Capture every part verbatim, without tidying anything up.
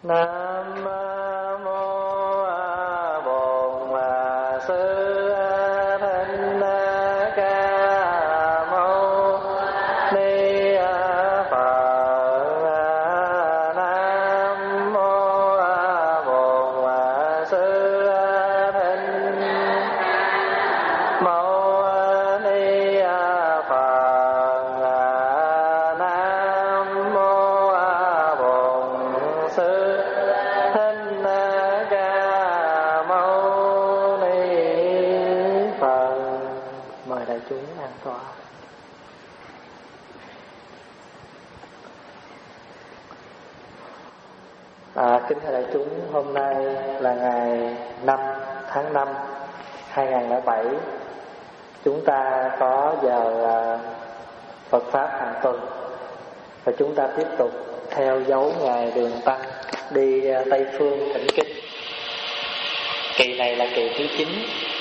Nam mô Bổn Sư Thích Ca Mâu Ni Phật. Nam mô Bổn Sư Thích Mâu Ni Phật. Nam mô Bổn Sư Thích Ca Mâu Ni Phật. Mời đại chúng an tọa. À, kính thưa đại chúng, hôm nay là ngày năm tháng năm hai nghìn không trăm lẻ bảy. Chúng ta có giờ à, Phật Pháp hàng tuần, và chúng ta tiếp tục theo dấu Ngài Đường Tăng đi à, Tây Phương Thỉnh Kinh. Kỳ này là kỳ thứ chín.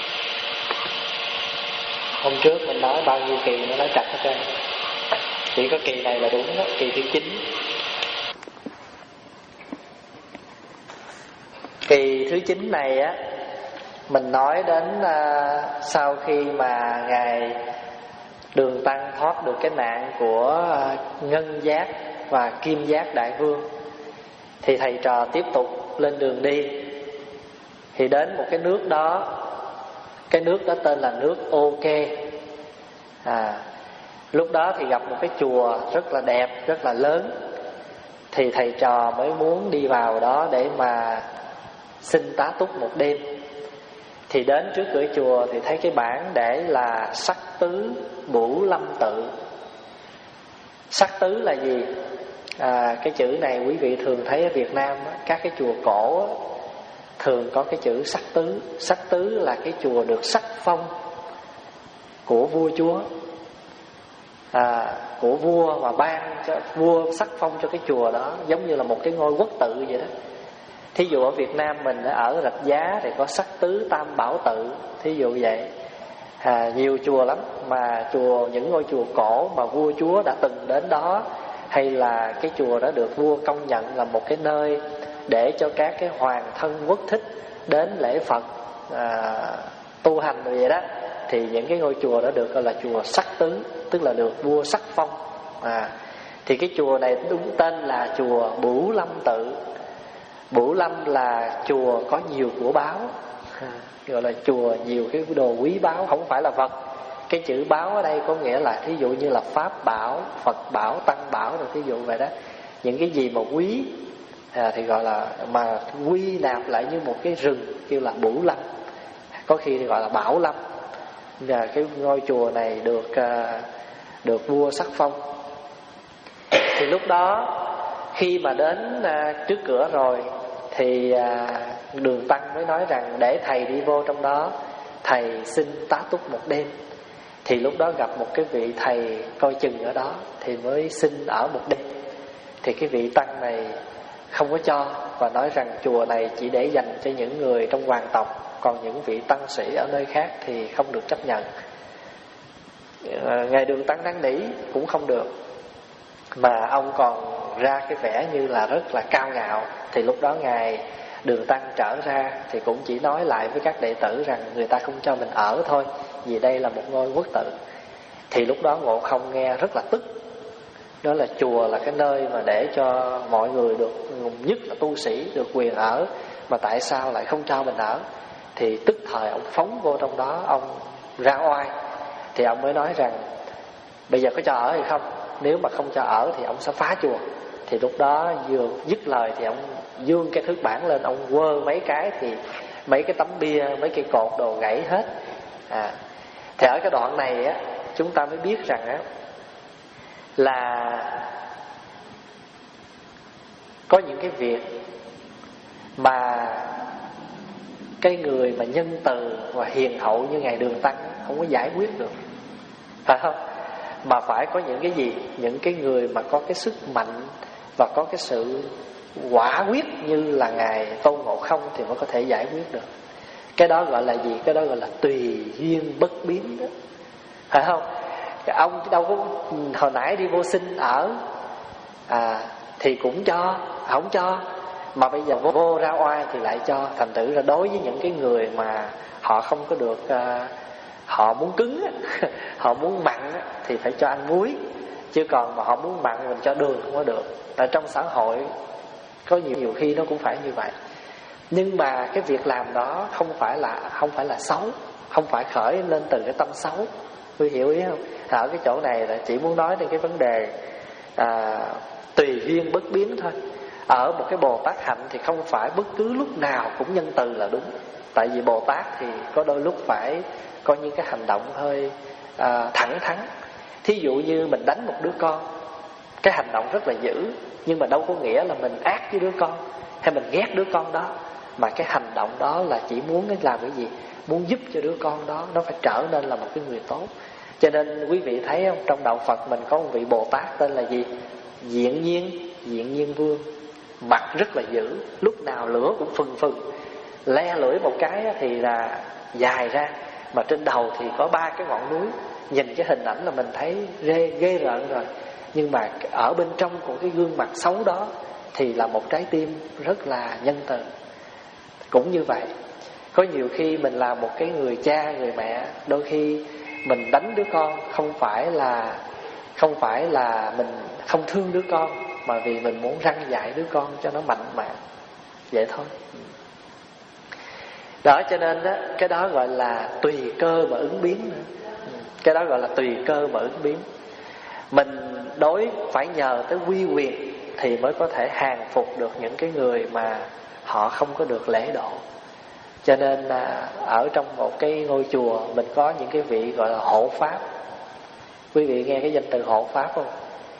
Hôm trước mình nói bao nhiêu kỳ nó nói chặt hết trơn, chỉ có kỳ này là đúng đó, kỳ thứ chín. Kỳ thứ chín này á, mình nói đến à, sau khi mà Ngài Đường Tăng thoát được cái nạn của à, Ngân Giác và Kim Giác Đại Vương, thì thầy trò tiếp tục lên đường đi. Thì đến một cái nước đó, cái nước đó tên là nước Ô Kê. à, Lúc đó thì gặp một cái chùa rất là đẹp, rất là lớn. Thì thầy trò mới muốn đi vào đó để mà xin tá túc một đêm. Thì đến trước cửa chùa thì thấy cái bảng để là Sắc Tứ Bửu Lâm Tự. Sắc tứ là gì? À, cái chữ này quý vị thường thấy ở Việt Nam á, các cái chùa cổ á, thường có cái chữ sắc tứ. Sắc tứ là cái chùa được sắc phong của vua chúa, à, của vua mà ban cho vua sắc phong cho cái chùa đó, giống như là một cái ngôi quốc tự vậy đó. Thí dụ ở Việt Nam mình ở Rạch Giá thì có Sắc Tứ Tam Bảo Tự, thí dụ vậy. à, Nhiều chùa lắm, mà chùa những ngôi chùa cổ mà vua chúa đã từng đến đó, hay là cái chùa đó được vua công nhận là một cái nơi để cho các cái hoàng thân quốc thích đến lễ Phật, à, tu hành rồi vậy đó. Thì những cái ngôi chùa đó được gọi là chùa Sắc Tứ, tức là được vua sắc phong. à, Thì cái chùa này đúng tên là chùa Bửu Lâm Tự. Bửu Lâm là chùa có nhiều của báu, à, gọi là chùa nhiều cái đồ quý báu, không phải là vật. Cái chữ báu ở đây có nghĩa là thí dụ như là Pháp bảo, Phật bảo, Tăng bảo rồi thí dụ vậy đó. Những cái gì mà quý à, thì gọi là, mà quy nạp lại như một cái rừng kêu là Bửu Lâm, có khi thì gọi là Bảo Lâm. Và cái ngôi chùa này được à, được vua sắc phong. Thì lúc đó khi mà đến à, trước cửa rồi thì à, Đường Tăng mới nói rằng để thầy đi vô trong đó, thầy xin tá túc một đêm. Thì lúc đó gặp một cái vị thầy coi chừng ở đó, thì mới xin ở một đêm. Thì cái vị tăng này không có cho, và nói rằng chùa này chỉ để dành cho những người trong hoàng tộc, còn những vị tăng sĩ ở nơi khác thì không được chấp nhận. à, Ngài Đường Tăng năn nỉ cũng không được, mà ông còn ra cái vẻ như là rất là cao ngạo. Thì lúc đó Ngài Đường Tăng trở ra thì cũng chỉ nói lại với các đệ tử rằng người ta không cho mình ở thôi, vì đây là một ngôi quốc tự. Thì lúc đó Ngộ Không nghe rất là tức. Đó là chùa là cái nơi mà để cho mọi người được, nhất là tu sĩ, được quyền ở, mà tại sao lại không cho mình ở? Thì tức thời ông phóng vô trong đó, ông ra oai. Thì ông mới nói rằng bây giờ có cho ở hay không? Nếu mà không cho ở thì ông sẽ phá chùa. Thì lúc đó vừa dứt lời thì ông dương cái thước bản lên, ông quơ mấy cái thì mấy cái tấm bia, mấy cây cột đồ gãy hết. à, Thì ở cái đoạn này á, chúng ta mới biết rằng á, là có những cái việc mà cái người mà nhân từ và hiền hậu như Ngài Đường Tăng không có giải quyết được, phải không? Mà phải có những cái gì? Những cái người mà có cái sức mạnh và có cái sự quả quyết như là Ngài Tôn Ngộ Không thì mới có thể giải quyết được. Cái đó gọi là gì? Cái đó gọi là tùy duyên bất biến đó, phải không? Ông đâu có hồi nãy đi vô sinh ở à, thì cũng cho, không cho. Mà bây giờ vô, vô ra oai thì lại cho. Thành thử là đối với những cái người mà họ không có được uh, họ muốn cứng á, họ muốn mặn á, thì phải cho ăn muối. Chứ còn mà họ muốn mặn mình cho đường không có được. Tại trong xã hội có nhiều nhiều khi nó cũng phải như vậy. Nhưng mà cái việc làm đó không phải là không phải là xấu, không phải khởi lên từ cái tâm xấu. Quý hiểu ý không? Ở cái chỗ này là chỉ muốn nói đến cái vấn đề à, tùy duyên bất biến thôi. Ở một cái Bồ Tát hạnh thì không phải bất cứ lúc nào cũng nhân từ là đúng. Tại vì Bồ Tát thì có đôi lúc phải có những cái hành động hơi à, thẳng thắn. Thí dụ như mình đánh một đứa con, cái hành động rất là dữ, nhưng mà đâu có nghĩa là mình ác với đứa con hay mình ghét đứa con đó. Mà cái hành động đó là chỉ muốn làm cái gì? Muốn giúp cho đứa con đó nó phải trở nên là một cái người tốt. Cho nên quý vị thấy không, trong đạo Phật mình có một vị Bồ Tát tên là gì? Diện Nhiên, Diện Nhiên Vương. Mặt rất là dữ, lúc nào lửa cũng phừng phừng, le lưỡi một cái thì là dài ra, mà trên đầu thì có ba cái ngọn núi. Nhìn cái hình ảnh là mình thấy ghê, ghê rợn rồi. Nhưng mà ở bên trong của cái gương mặt xấu đó thì là một trái tim rất là nhân từ. Cũng như vậy, có nhiều khi mình là một cái người cha, người mẹ, đôi khi mình đánh đứa con không phải là không phải là mình không thương đứa con, mà vì mình muốn răn dạy đứa con cho nó mạnh mẽ, vậy thôi. Đó, cho nên đó, cái đó gọi là tùy cơ mà ứng biến nữa. Cái đó gọi là tùy cơ mà ứng biến. Mình đối phải nhờ tới quy quyền thì mới có thể hàng phục được những cái người mà họ không có được lễ độ. Cho nên là ở trong một cái ngôi chùa mình có những cái vị gọi là hộ pháp. Quý vị nghe cái danh từ hộ pháp không?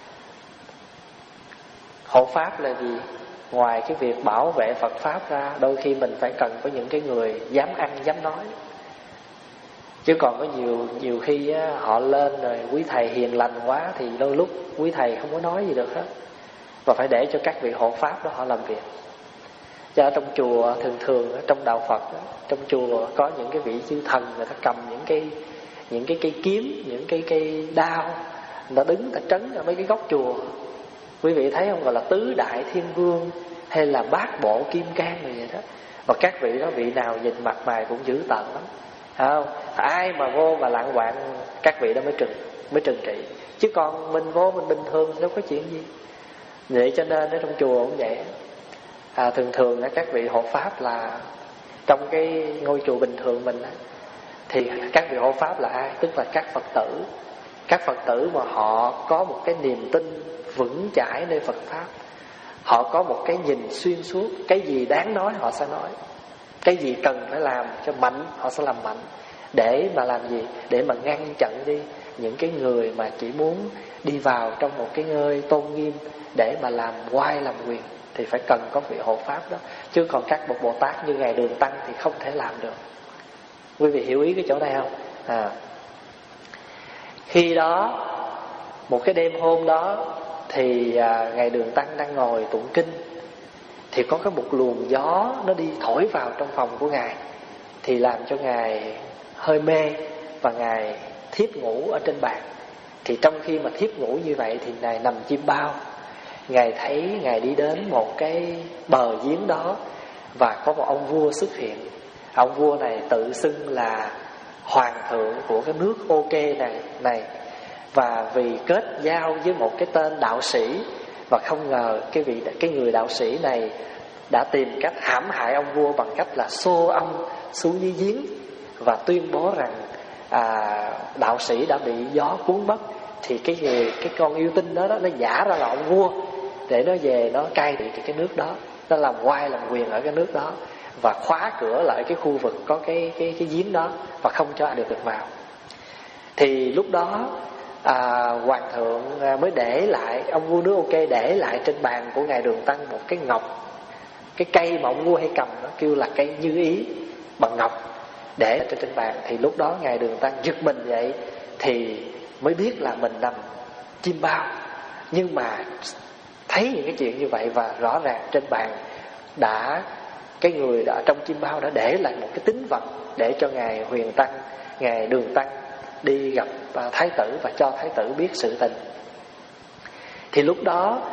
Hộ pháp là gì? Ngoài cái việc bảo vệ Phật Pháp ra, đôi khi mình phải cần có những cái người dám ăn, dám nói. Chứ còn có nhiều nhiều khi á, họ lên rồi quý thầy hiền lành quá thì đôi lúc quý thầy không có nói gì được hết. Và phải để cho các vị hộ pháp đó họ làm việc. Cho ở trong chùa thường thường trong đạo Phật đó, trong chùa có những cái vị chư thần, người ta cầm những cái những cái cây kiếm, những cái cây đao, người ta đứng, người ta trấn ở mấy cái góc chùa. Quý vị thấy không, gọi là tứ đại thiên vương hay là bát bộ kim cang này vậy đó. Và các vị đó vị nào nhìn mặt mày cũng dữ tợn lắm, không? Ai mà vô mà lạng quạng các vị đó mới trừng mới trừng trị. Chứ còn mình vô mình bình thường đâu có chuyện gì. Vậy cho nên ở trong chùa cũng vậy. À, thường thường các vị hộ pháp là trong cái ngôi chùa bình thường mình thì các vị hộ pháp là ai? Tức là các Phật tử. Các Phật tử mà họ có một cái niềm tin vững chãi nơi Phật Pháp, họ có một cái nhìn xuyên suốt. Cái gì đáng nói họ sẽ nói, cái gì cần phải làm cho mạnh họ sẽ làm mạnh. Để mà làm gì? Để mà ngăn chặn đi những cái người mà chỉ muốn đi vào trong một cái nơi tôn nghiêm để mà làm oai làm quyền, thì phải cần có vị hộ pháp đó. Chứ còn các bậc Bồ Tát như Ngài Đường Tăng thì không thể làm được. Quý vị hiểu ý cái chỗ này không? À. Khi đó một cái đêm hôm đó thì à, Ngài Đường Tăng đang ngồi tụng kinh, thì có cái một luồng gió nó đi thổi vào trong phòng của Ngài, thì làm cho Ngài hơi mê và Ngài thiếp ngủ ở trên bàn. Thì trong khi mà thiếp ngủ như vậy thì Ngài nằm chim bao. Ngài thấy Ngài đi đến một cái bờ giếng đó, và có một ông vua xuất hiện. Ông vua này tự xưng là hoàng thượng của cái nước OK này, này. Và vì kết giao với một cái tên đạo sĩ, và không ngờ cái vị cái người đạo sĩ này đã tìm cách hãm hại ông vua bằng cách là xô ông xuống dưới giếng và tuyên bố rằng à, đạo sĩ đã bị gió cuốn mất. Thì cái người cái con yêu tinh đó, đó nó giả ra là ông vua để nó về nó cai trị cái nước đó, nó làm oai làm quyền ở cái nước đó, và khóa cửa lại cái khu vực có cái cái cái giếng đó và không cho ai được được vào. Thì lúc đó à, hoàng thượng mới để lại, ông vua nước OK để lại trên bàn của Ngài Đường Tăng một cái ngọc, cái cây mà ông vua hay cầm nó kêu là cây như ý bằng ngọc, để trên trên bàn. Thì lúc đó Ngài Đường Tăng giật mình vậy thì mới biết là mình nằm chim bao. Nhưng mà thấy những cái chuyện như vậy, và rõ ràng trên bàn đã cái người đã trong chim bao đã để lại một cái tín vật để cho Ngài Huyền Tăng, Ngài Đường Tăng đi gặp Thái tử và cho Thái tử biết sự tình. Thì lúc đó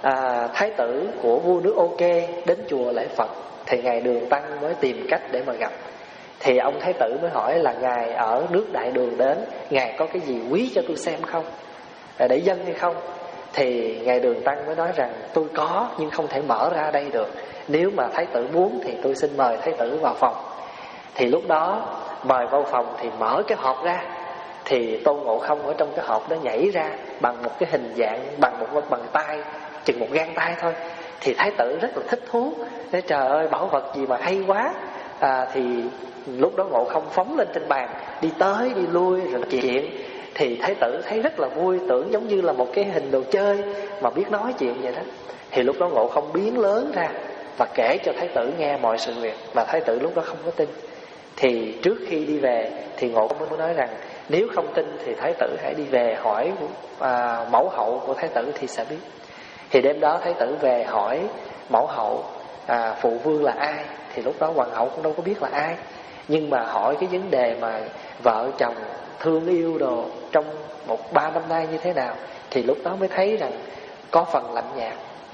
à, thái tử của vua nước Ok đến chùa lễ Phật, thì ngài Đường Tăng mới tìm cách để mà gặp. Thì ông thái tử mới hỏi là ngài ở nước Đại Đường đến, ngài có cái gì quý cho tôi xem không, để dâng hay không? Thì ngài Đường Tăng mới nói rằng tôi có, nhưng không thể mở ra đây được. Nếu mà thái tử muốn thì tôi xin mời thái tử vào phòng. Thì lúc đó mời vào phòng thì mở cái hộp ra, thì Tôn Ngộ Không ở trong cái hộp đó nhảy ra bằng một cái hình dạng bằng một bằng tay, chừng một gang tay thôi. Thì thái tử rất là thích thú, nói trời ơi bảo vật gì mà hay quá. à, Thì lúc đó Ngộ Không phóng lên trên bàn, đi tới đi lui rồi chuyện. Thì thái tử thấy rất là vui, tưởng giống như là một cái hình đồ chơi mà biết nói chuyện vậy đó. Thì lúc đó Ngộ Không biến lớn ra và kể cho thái tử nghe mọi sự việc, mà thái tử lúc đó không có tin. Thì trước khi đi về thì Ngộ Không mới nói rằng nếu không tin thì thái tử hãy đi về hỏi à, mẫu hậu của thái tử thì sẽ biết. Thì đêm đó thái tử về hỏi mẫu hậu à, phụ vương là ai. Thì lúc đó hoàng hậu cũng đâu có biết là ai, nhưng mà hỏi cái vấn đề mà vợ chồng thương yêu đồ trong một ba năm nay như thế nào, thì lúc đó mới thấy rằng có phần lạnh nhạt.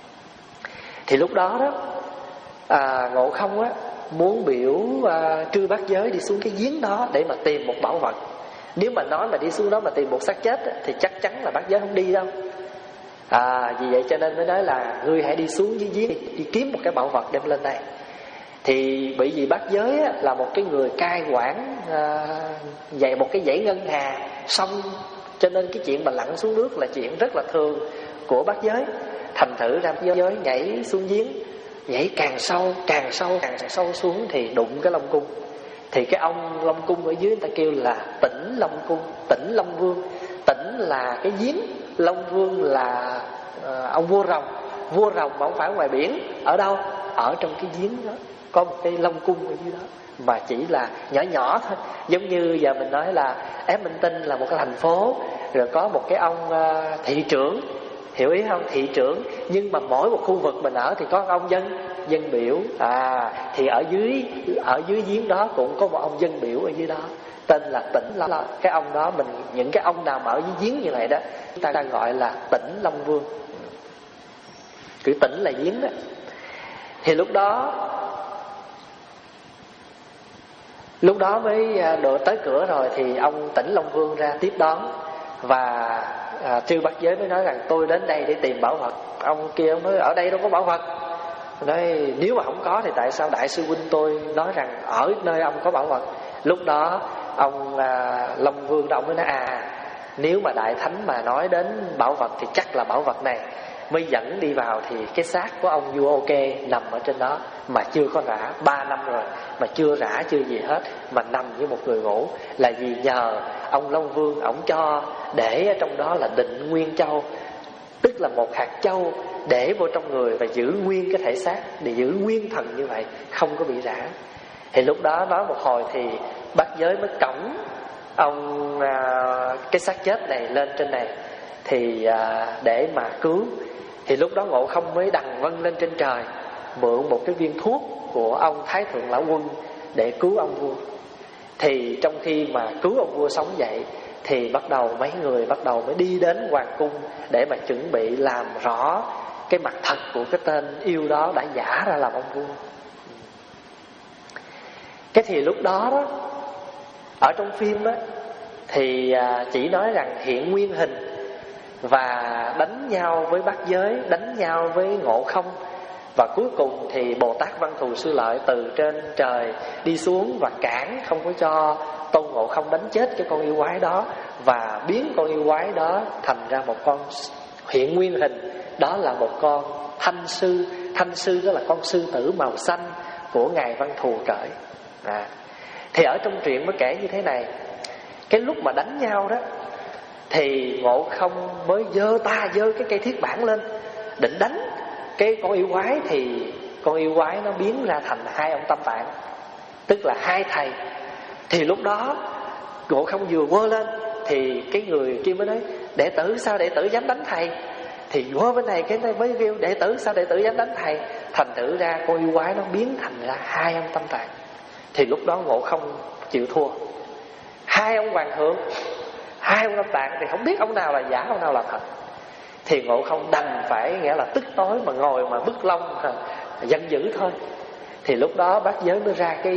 Thì lúc đó đó à, Ngộ Không á muốn biểu à, Trư Bát Giới đi xuống cái giếng đó để mà tìm một bảo vật. Nếu mà nói mà đi xuống đó mà tìm một xác chết á, thì chắc chắn là Bát Giới không đi đâu. à, Vì vậy cho nên mới nói là ngươi hãy đi xuống dưới giếng, đi, đi kiếm một cái bảo vật đem lên đây. Thì bởi vì Bát Giới á, là một cái người cai quản à, dạy một cái dãy ngân hà xong, cho nên cái chuyện mà lặn xuống nước là chuyện rất là thường của Bát Giới. Thành thử ra Bát Giới nhảy xuống giếng, nhảy càng sâu càng sâu càng sâu xuống thì đụng cái Long Cung. Thì cái ông Long Cung ở dưới người ta kêu là Tĩnh Long Cung, Tĩnh Long Vương. Tĩnh là cái giếng, Long Vương là uh, ông vua rồng. Vua rồng mà không phải ngoài biển. Ở đâu? Ở trong cái giếng đó có một cái Long Cung ở dưới đó, mà chỉ là nhỏ nhỏ thôi. Giống như giờ mình nói là Ép Minh Tinh là một cái thành phố, rồi có một cái ông uh, thị trưởng, hiểu ý không? Thị trưởng, nhưng mà mỗi một khu vực mình ở thì có ông dân dân biểu. À thì ở dưới ở dưới giếng đó cũng có một ông dân biểu ở dưới đó, tên là Tĩnh Long. Cái ông đó mình, những cái ông nào mà ở dưới giếng như vậy đó, chúng ta đang gọi là Tĩnh Long Vương. Chữ Tĩnh là giếng đó. Thì lúc đó lúc đó mới độ tới cửa rồi thì ông Tĩnh Long Vương ra tiếp đón. Và à, Trư Bát Giới mới nói rằng tôi đến đây để tìm bảo vật. Ông kia ông nói ở đây đâu có bảo vật. Nói nếu mà không có thì tại sao đại sư huynh tôi nói rằng ở nơi ông có bảo vật. Lúc đó ông à, Long Vương đó ông mới nói à, nếu mà đại thánh mà nói đến bảo vật thì chắc là bảo vật này. Mới dẫn đi vào thì cái xác của ông vua Ok nằm ở trên đó, mà chưa có rã, ba năm rồi mà chưa rã chưa gì hết, mà nằm như một người ngủ. Là vì nhờ ông Long Vương ổng cho để ở trong đó là Định Nguyên Châu, tức là một hạt châu để vô trong người và giữ nguyên cái thể xác, để giữ nguyên thần như vậy, không có bị rã. Thì lúc đó nói một hồi thì Bát Giới mới cõng ông à, cái xác chết này lên trên này thì à, để mà cứu. Thì lúc đó Ngộ Không mới đằng vân lên trên trời, mượn một cái viên thuốc của ông Thái Thượng Lão Quân để cứu ông vua. Thì trong khi mà cứu ông vua sống dậy thì bắt đầu mấy người bắt đầu mới đi đến hoàng cung để mà chuẩn bị làm rõ cái mặt thật của cái tên yêu đó đã giả ra làm ông vua. Cái thì lúc đó đó ở trong phim á thì chỉ nói rằng hiện nguyên hình và đánh nhau với Bát Giới, đánh nhau với Ngộ Không. Và cuối cùng thì Bồ Tát Văn Thù Sư Lợi từ trên trời đi xuống và cản không có cho Tôn Ngộ Không đánh chết cái con yêu quái đó, và biến con yêu quái đó thành ra một con hiện nguyên hình, đó là một con Thanh Sư. Thanh Sư đó là con sư tử màu xanh của ngài Văn Thù Cởi. à. Thì ở trong truyện mới kể như thế này, cái lúc mà đánh nhau đó thì Ngộ Không mới giơ ta giơ cái cây thiết bản lên định đánh cái con yêu quái, thì con yêu quái nó biến ra thành hai ông Tam Tạng, tức là hai thầy. Thì lúc đó Ngộ Không vừa quơ lên thì cái người kia mới nói đệ tử sao đệ tử dám đánh thầy. Thì quơ bên này cái này mới kêu đệ tử sao đệ tử dám đánh thầy. Thành thử ra con yêu quái nó biến thành ra hai ông Tam Tạng. Thì lúc đó Ngộ Không chịu thua. Hai ông hoàng thượng, hai ông Tam Tạng thì không biết ông nào là giả ông nào là thật. Thì Ngộ Không đành phải nghĩa là tức tối mà ngồi mà bứt lông à, giận dữ thôi. Thì lúc đó bát giới mới ra cái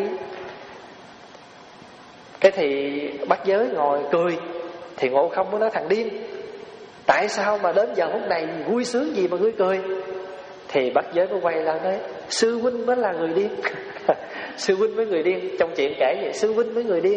Cái thì bát giới ngồi cười. Thì Ngộ Không mới nói thằng điên, tại sao mà đến giờ phút này vui sướng gì mà ngươi cười? Thì bát giới mới quay ra nói, sư huynh mới là người điên. Sư huynh mới người điên. Trong chuyện kể vậy, sư huynh mới người điên.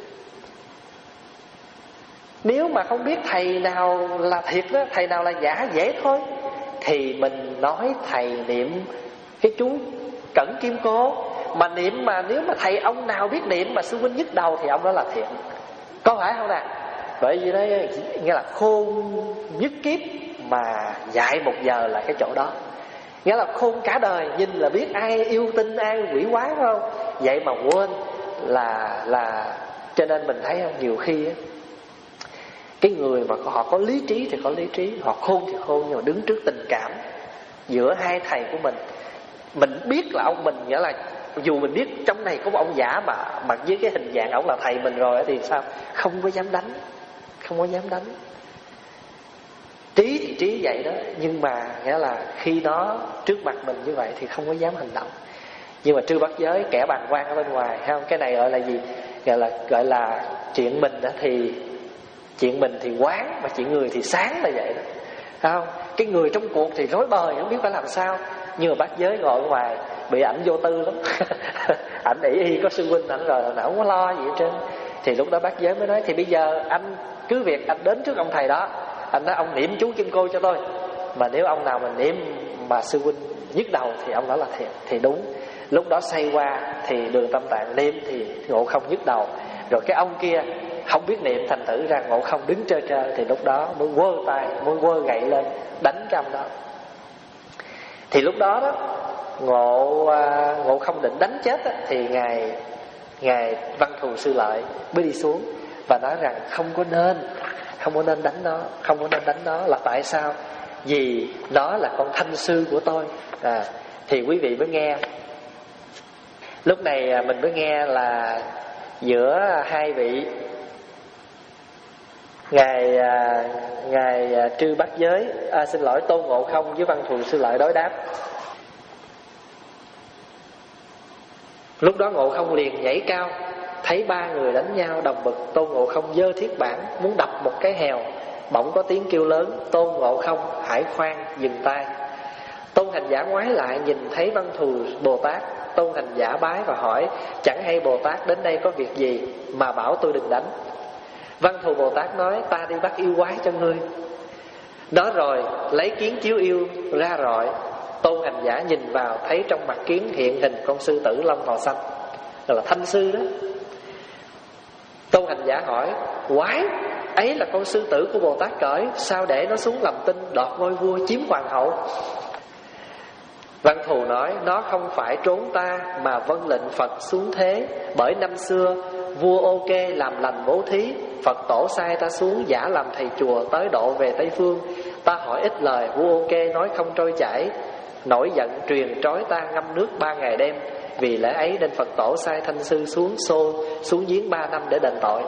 Nếu mà không biết thầy nào là thiệt đó, thầy nào là giả dễ thôi. Thì mình nói thầy niệm cái chú Cẩn Kim Cô. Mà niệm mà nếu mà thầy ông nào biết niệm mà sư huynh nhức đầu thì ông đó là thiện. Có phải không nào? Bởi vì đấy nghĩa là khôn nhất kiếp mà dạy một giờ là cái chỗ đó. Nghĩa là khôn cả đời, nhìn là biết ai yêu tinh ai quỷ quái, phải không? Vậy mà quên là là cho nên mình thấy không, nhiều khi á, cái người mà họ có lý trí thì có lý trí, họ khôn thì khôn, nhưng mà đứng trước tình cảm giữa hai thầy của mình, mình biết là ông mình, nghĩa là dù mình biết trong này có một ông giả mà mặc với cái hình dạng ông là thầy mình rồi thì sao? Không có dám đánh, không có dám đánh. Trí thì trí vậy đó, nhưng mà nghĩa là khi đó trước mặt mình như vậy thì không có dám hành động. Nhưng mà Trư Bát Giới kẻ bàng quan ở bên ngoài, thấy không? Cái này gọi là gì? Gọi là gọi là chuyện mình đó thì chuyện mình thì quán, mà chuyện người thì sáng là vậy đó, thấy không? Cái người trong cuộc thì rối bời không biết phải làm sao, nhưng mà Bát Giới ngồi ở ngoài bị ảnh vô tư lắm. Ảnh ỷ y có sư huynh ảnh rồi, ảnh không có lo gì hết trơn. Thì lúc đó Bát Giới mới nói, thì bây giờ anh cứ việc anh đến trước ông thầy đó, anh nói ông niệm chú Kim Cô cho tôi, mà nếu ông nào mình niệm mà sư huynh nhức đầu thì ông đó là thiệt. Thì đúng, lúc đó xoay qua thì Đường Tâm Tạng niệm thì Ngộ Không nhức đầu. Rồi cái ông kia không biết niệm, thành thử ra Ngộ Không đứng trơ trơ. Thì lúc đó mới quơ tay, mới quơ gậy lên đánh cái ông đó. Thì lúc đó đó Ngộ Ngộ Không định đánh chết á, thì ngài ngài Văn Thù Sư Lợi mới đi xuống và nói rằng không có nên, không có nên đánh nó, không có nên đánh nó. Là tại sao? Vì nó là con thanh sư của tôi. À, thì quý vị mới nghe. Lúc này mình mới nghe là giữa hai vị, ngài ngài Trư Bát Giới, à, xin lỗi, Tôn Ngộ Không với Văn Thù Sư Lợi đối đáp. Lúc đó Ngộ Không liền nhảy cao, thấy ba người đánh nhau đồng bực. Tôn Ngộ Không giơ thiết bản muốn đập một cái hèo, bỗng có tiếng kêu lớn, Tôn Ngộ Không hãy khoan, dừng tay. Tôn Hành Giả ngoái lại nhìn thấy Văn Thù Bồ Tát. Tôn Hành Giả bái và hỏi, chẳng hay Bồ Tát đến đây có việc gì mà bảo tôi đừng đánh? Văn Thù Bồ Tát nói, ta đi bắt yêu quái cho ngươi. Đó rồi lấy kiến chiếu yêu ra rọi. Tôn Hành Giả nhìn vào, thấy trong mặt kiến hiện hình con sư tử lông màu xanh, gọi là thanh sư đó. Tôn Hành Giả hỏi, quái, ấy là con sư tử của Bồ Tát cởi, sao để nó xuống làm tinh đoạt ngôi vua chiếm hoàng hậu? Văn Thù nói, nó không phải trốn ta mà vâng lệnh Phật xuống thế. Bởi năm xưa vua Ô Kê làm lành bố thí, Phật tổ sai ta xuống giả làm thầy chùa tới độ về Tây Phương. Ta hỏi ít lời, vua Ô Kê nói không trôi chảy, nổi giận truyền trói ta ngâm nước ba ngày đêm. Vì lẽ ấy nên Phật tổ sai thanh sư xuống xô xuống giếng ba năm để đền tội.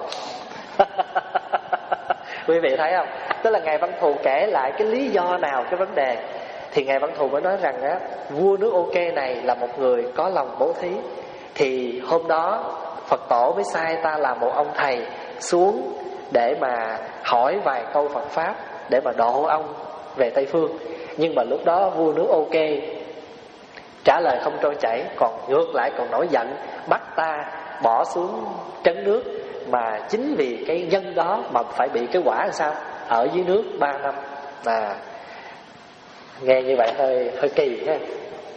Quý vị thấy không? Tức là ngài Văn Thù kể lại cái lý do nào cái vấn đề. Thì ngài Văn Thù mới nói rằng á, vua nước Ok này là một người có lòng bố thí. Thì hôm đó Phật tổ mới sai ta làm một ông thầy xuống để mà hỏi vài câu Phật pháp, để mà độ ông về Tây Phương. Nhưng mà lúc đó vua nước Ok trả lời không trôi chảy, còn ngược lại còn nổi giận, bắt ta bỏ xuống trấn nước. Mà chính vì cái nhân đó mà phải bị cái quả làm sao? Ở dưới nước ba năm. À, nghe như vậy hơi hơi kỳ ha.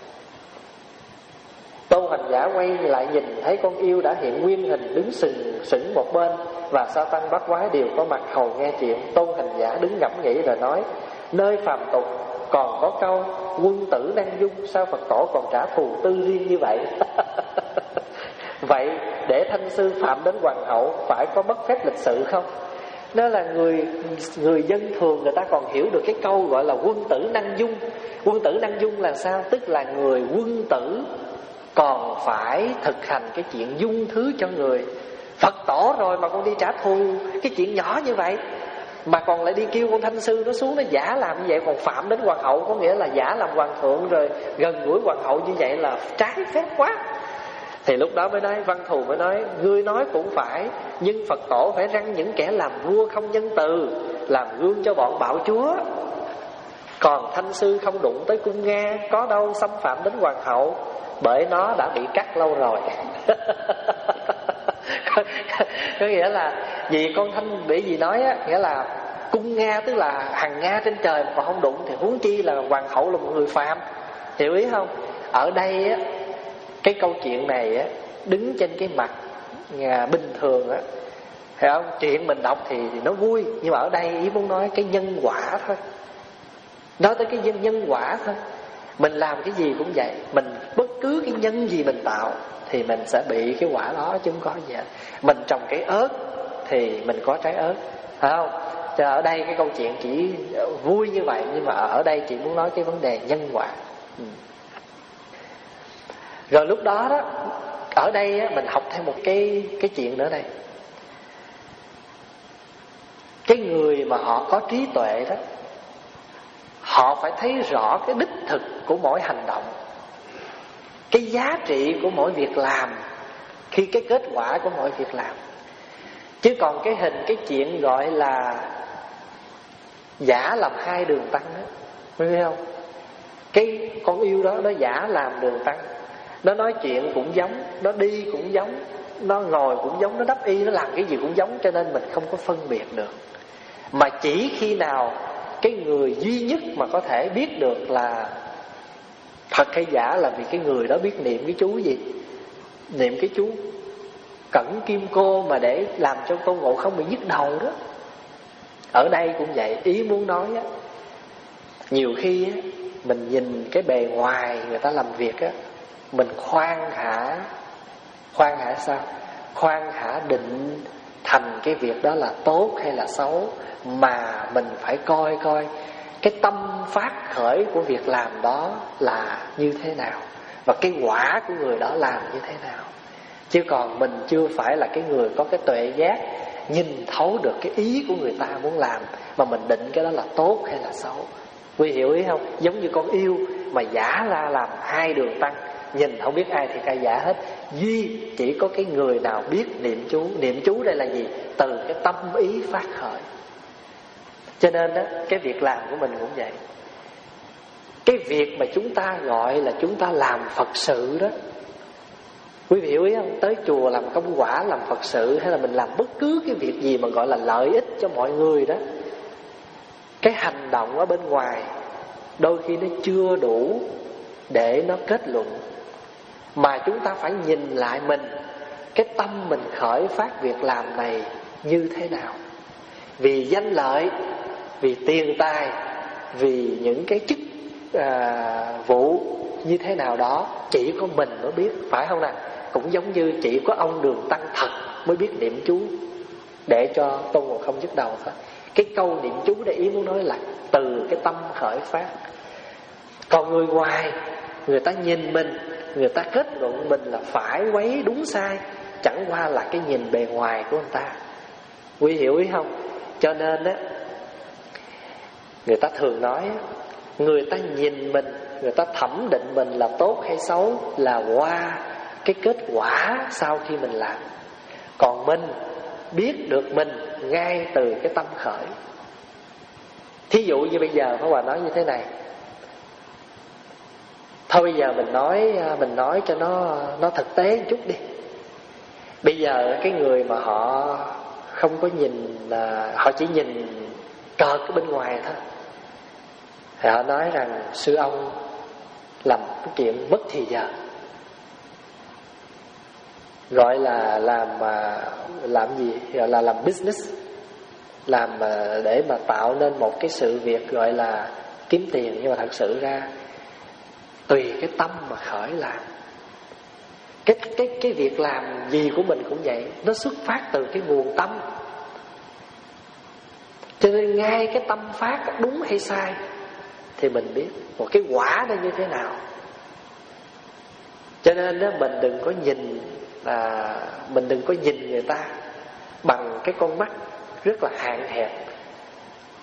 Tôn Hành Giả quay lại nhìn thấy con yêu đã hiện nguyên hình đứng sừng sững một bên, và Sa Tăng Bát Quái đều có mặt hầu nghe chuyện. Tôn Hành Giả đứng ngẫm nghĩ rồi nói, nơi phàm tục còn có câu quân tử năng dung, sao Phật tổ còn trả thù tư riêng như vậy? Vậy để thanh sư phạm đến hoàng hậu phải có bất phép lịch sự không? Đó là người người dân thường người ta còn hiểu được cái câu gọi là quân tử năng dung. Quân tử năng dung là sao? Tức là người quân tử còn phải thực hành cái chuyện dung thứ cho người. Phật tổ rồi mà còn đi trả thù cái chuyện nhỏ như vậy. mà còn lại đi kêu con Thanh Sư nó xuống nó giả làm như vậy, còn phạm đến hoàng hậu, có nghĩa là giả làm hoàng thượng rồi gần gũi hoàng hậu, như vậy là trái phép quá. Thì lúc đó mới nói, Văn Thù mới nói, ngươi nói cũng phải, nhưng Phật tổ phải răn những kẻ làm vua không nhân từ, làm gương cho bọn bạo chúa. Còn Thanh Sư không đụng tới cung Nga, có đâu xâm phạm đến hoàng hậu, bởi nó đã bị cắt lâu rồi. Có nghĩa là vì con Thanh, bởi vì nói á, nghĩa là cung Nga tức là hằng Nga trên trời mà còn không đụng, thì huống chi là hoàng hậu là một người phàm. Hiểu ý không? Ở đây á, cái câu chuyện này á, đứng trên cái mặt à, bình thường á, hiểu không? Chuyện mình đọc thì, thì nó vui, nhưng mà ở đây ý muốn nói cái nhân quả thôi. Nói tới cái nhân, nhân quả thôi. Mình làm cái gì cũng vậy, mình bất cứ cái nhân gì mình tạo thì mình sẽ bị cái quả đó, chứ không có gì hết. Mình trồng cái ớt thì mình có trái ớt, phải không? Cho ở đây cái câu chuyện chỉ vui như vậy, nhưng mà ở đây chị muốn nói cái vấn đề nhân quả. ừ. Rồi lúc đó đó, ở đây á, mình học thêm một cái cái chuyện nữa đây. Cái người mà họ có trí tuệ đó, họ phải thấy rõ cái đích thực của mỗi hành động, cái giá trị của mỗi việc làm, khi cái kết quả của mỗi việc làm. Chứ còn cái hình, cái chuyện gọi là giả làm hai đường tăng đó, biết không? Cái con yêu đó nó giả làm đường tăng, nó nói chuyện cũng giống, nó đi cũng giống, nó ngồi cũng giống, nó đắp y, nó làm cái gì cũng giống, cho nên mình không có phân biệt được. Mà chỉ khi nào cái người duy nhất mà có thể biết được là thật hay giả là vì cái người đó biết niệm cái chú gì, niệm cái chú Cẩn Kim Cô mà để làm cho Tôn Ngộ Không bị nhức đầu đó. Ở đây cũng vậy, ý muốn nói á, nhiều khi á, mình nhìn cái bề ngoài người ta làm việc á, mình khoan hả, khoan hả sao? Khoan hả định thành cái việc đó là tốt hay là xấu, mà mình phải coi coi cái tâm phát khởi của việc làm đó là như thế nào, và cái quả của người đó làm như thế nào. Chứ còn mình chưa phải là cái người có cái tuệ giác nhìn thấu được cái ý của người ta muốn làm, mà mình định cái đó là tốt hay là xấu. Quý hiểu ý không? Giống như con yêu mà giả ra làm hai đường tăng, nhìn không biết ai thì ai giả hết. Duy chỉ có cái người nào biết niệm chú. Niệm chú đây là gì? Từ cái tâm ý phát khởi. Cho nên đó, cái việc làm của mình cũng vậy. Cái việc mà chúng ta gọi là chúng ta làm Phật sự đó, quý vị hiểu ý không? Tới chùa làm công quả, làm Phật sự, hay là mình làm bất cứ cái việc gì mà gọi là lợi ích cho mọi người đó, cái hành động ở bên ngoài đôi khi nó chưa đủ để nó kết luận, mà chúng ta phải nhìn lại mình, cái tâm mình khởi phát việc làm này như thế nào. Vì danh lợi, vì tiền tài, vì những cái chức à, vụ như thế nào đó, chỉ có mình mới biết, phải không nào? Cũng giống như chỉ có ông Đường Tăng thật mới biết niệm chú để cho Tôn Ngộ Không nhức đầu thôi. Cái câu niệm chú để ý muốn nói là từ cái tâm khởi phát. Còn người ngoài, người ta nhìn mình, người ta kết luận mình là phải quấy đúng sai, chẳng qua là cái nhìn bề ngoài của người ta. Quý hiểu ý không? Cho nên á, người ta thường nói á, người ta nhìn mình, người ta thẩm định mình là tốt hay xấu là qua cái kết quả sau khi mình làm. Còn mình biết được mình ngay từ cái tâm khởi. Thí dụ như bây giờ Pháp Hòa nói như thế này. Thôi bây giờ mình nói mình nói cho nó nó thực tế một chút đi. Bây giờ cái người mà họ không có nhìn, họ chỉ nhìn cợt cái bên ngoài thôi, thì họ nói rằng sư ông làm cái chuyện mất thì giờ, gọi là làm làm gì, gọi là làm business, làm để mà tạo nên một cái sự việc gọi là kiếm tiền. Nhưng mà thật sự ra tùy cái tâm mà khởi làm. Cái cái cái việc làm gì của mình cũng vậy, nó xuất phát từ cái nguồn tâm. Cho nên ngay cái tâm phát đúng hay sai thì mình biết một cái quả nó như thế nào. Cho nên đó, mình đừng có nhìn à, mình đừng có nhìn người ta bằng cái con mắt rất là hạn hẹp,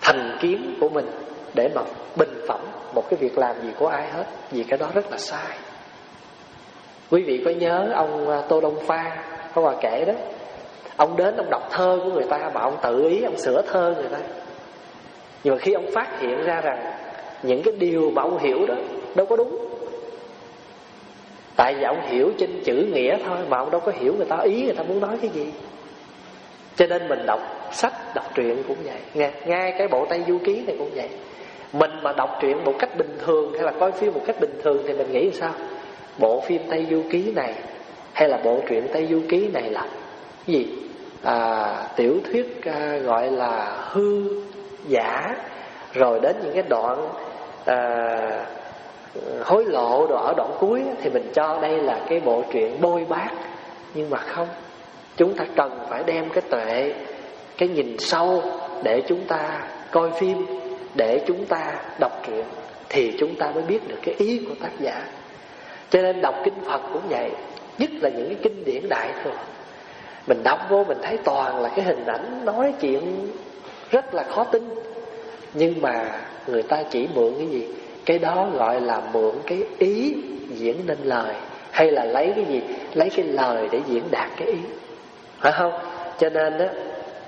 thành kiến của mình để mà bình phẩm một cái việc làm gì của ai hết, vì cái đó rất là sai. Quý vị có nhớ ông Tô Đông Pha có hòa kể đó, ông đến ông đọc thơ của người ta mà ông tự ý ông sửa thơ người ta. Nhưng mà khi ông phát hiện ra rằng những cái điều mà ông hiểu đó đâu có đúng, tại vì ông hiểu trên chữ nghĩa thôi mà ông đâu có hiểu người ta ý người ta muốn nói cái gì. Cho nên mình đọc sách, đọc truyện cũng vậy nghe. Ngay cái bộ Tây Du Ký này cũng vậy. Mình mà đọc truyện một cách bình thường hay là coi phim một cách bình thường thì mình nghĩ sao? Bộ phim Tây Du Ký này hay là bộ truyện Tây Du Ký này là cái gì? À, tiểu thuyết à, gọi là hư giả, rồi đến những cái đoạn à, hối lộ rồi ở đoạn cuối thì mình cho đây là cái bộ truyện bôi bác. Nhưng mà không, chúng ta cần phải đem cái tuệ, cái nhìn sâu để chúng ta coi phim, để chúng ta đọc truyện, thì chúng ta mới biết được cái ý của tác giả. Cho nên đọc kinh Phật cũng vậy, nhất là những cái kinh điển Đại Thừa, mình đọc vô mình thấy toàn là cái hình ảnh nói chuyện rất là khó tin. Nhưng mà người ta chỉ mượn cái gì? Cái đó gọi là mượn cái ý diễn nên lời, hay là lấy cái gì? Lấy cái lời để diễn đạt cái ý, phải không? Cho nên đó,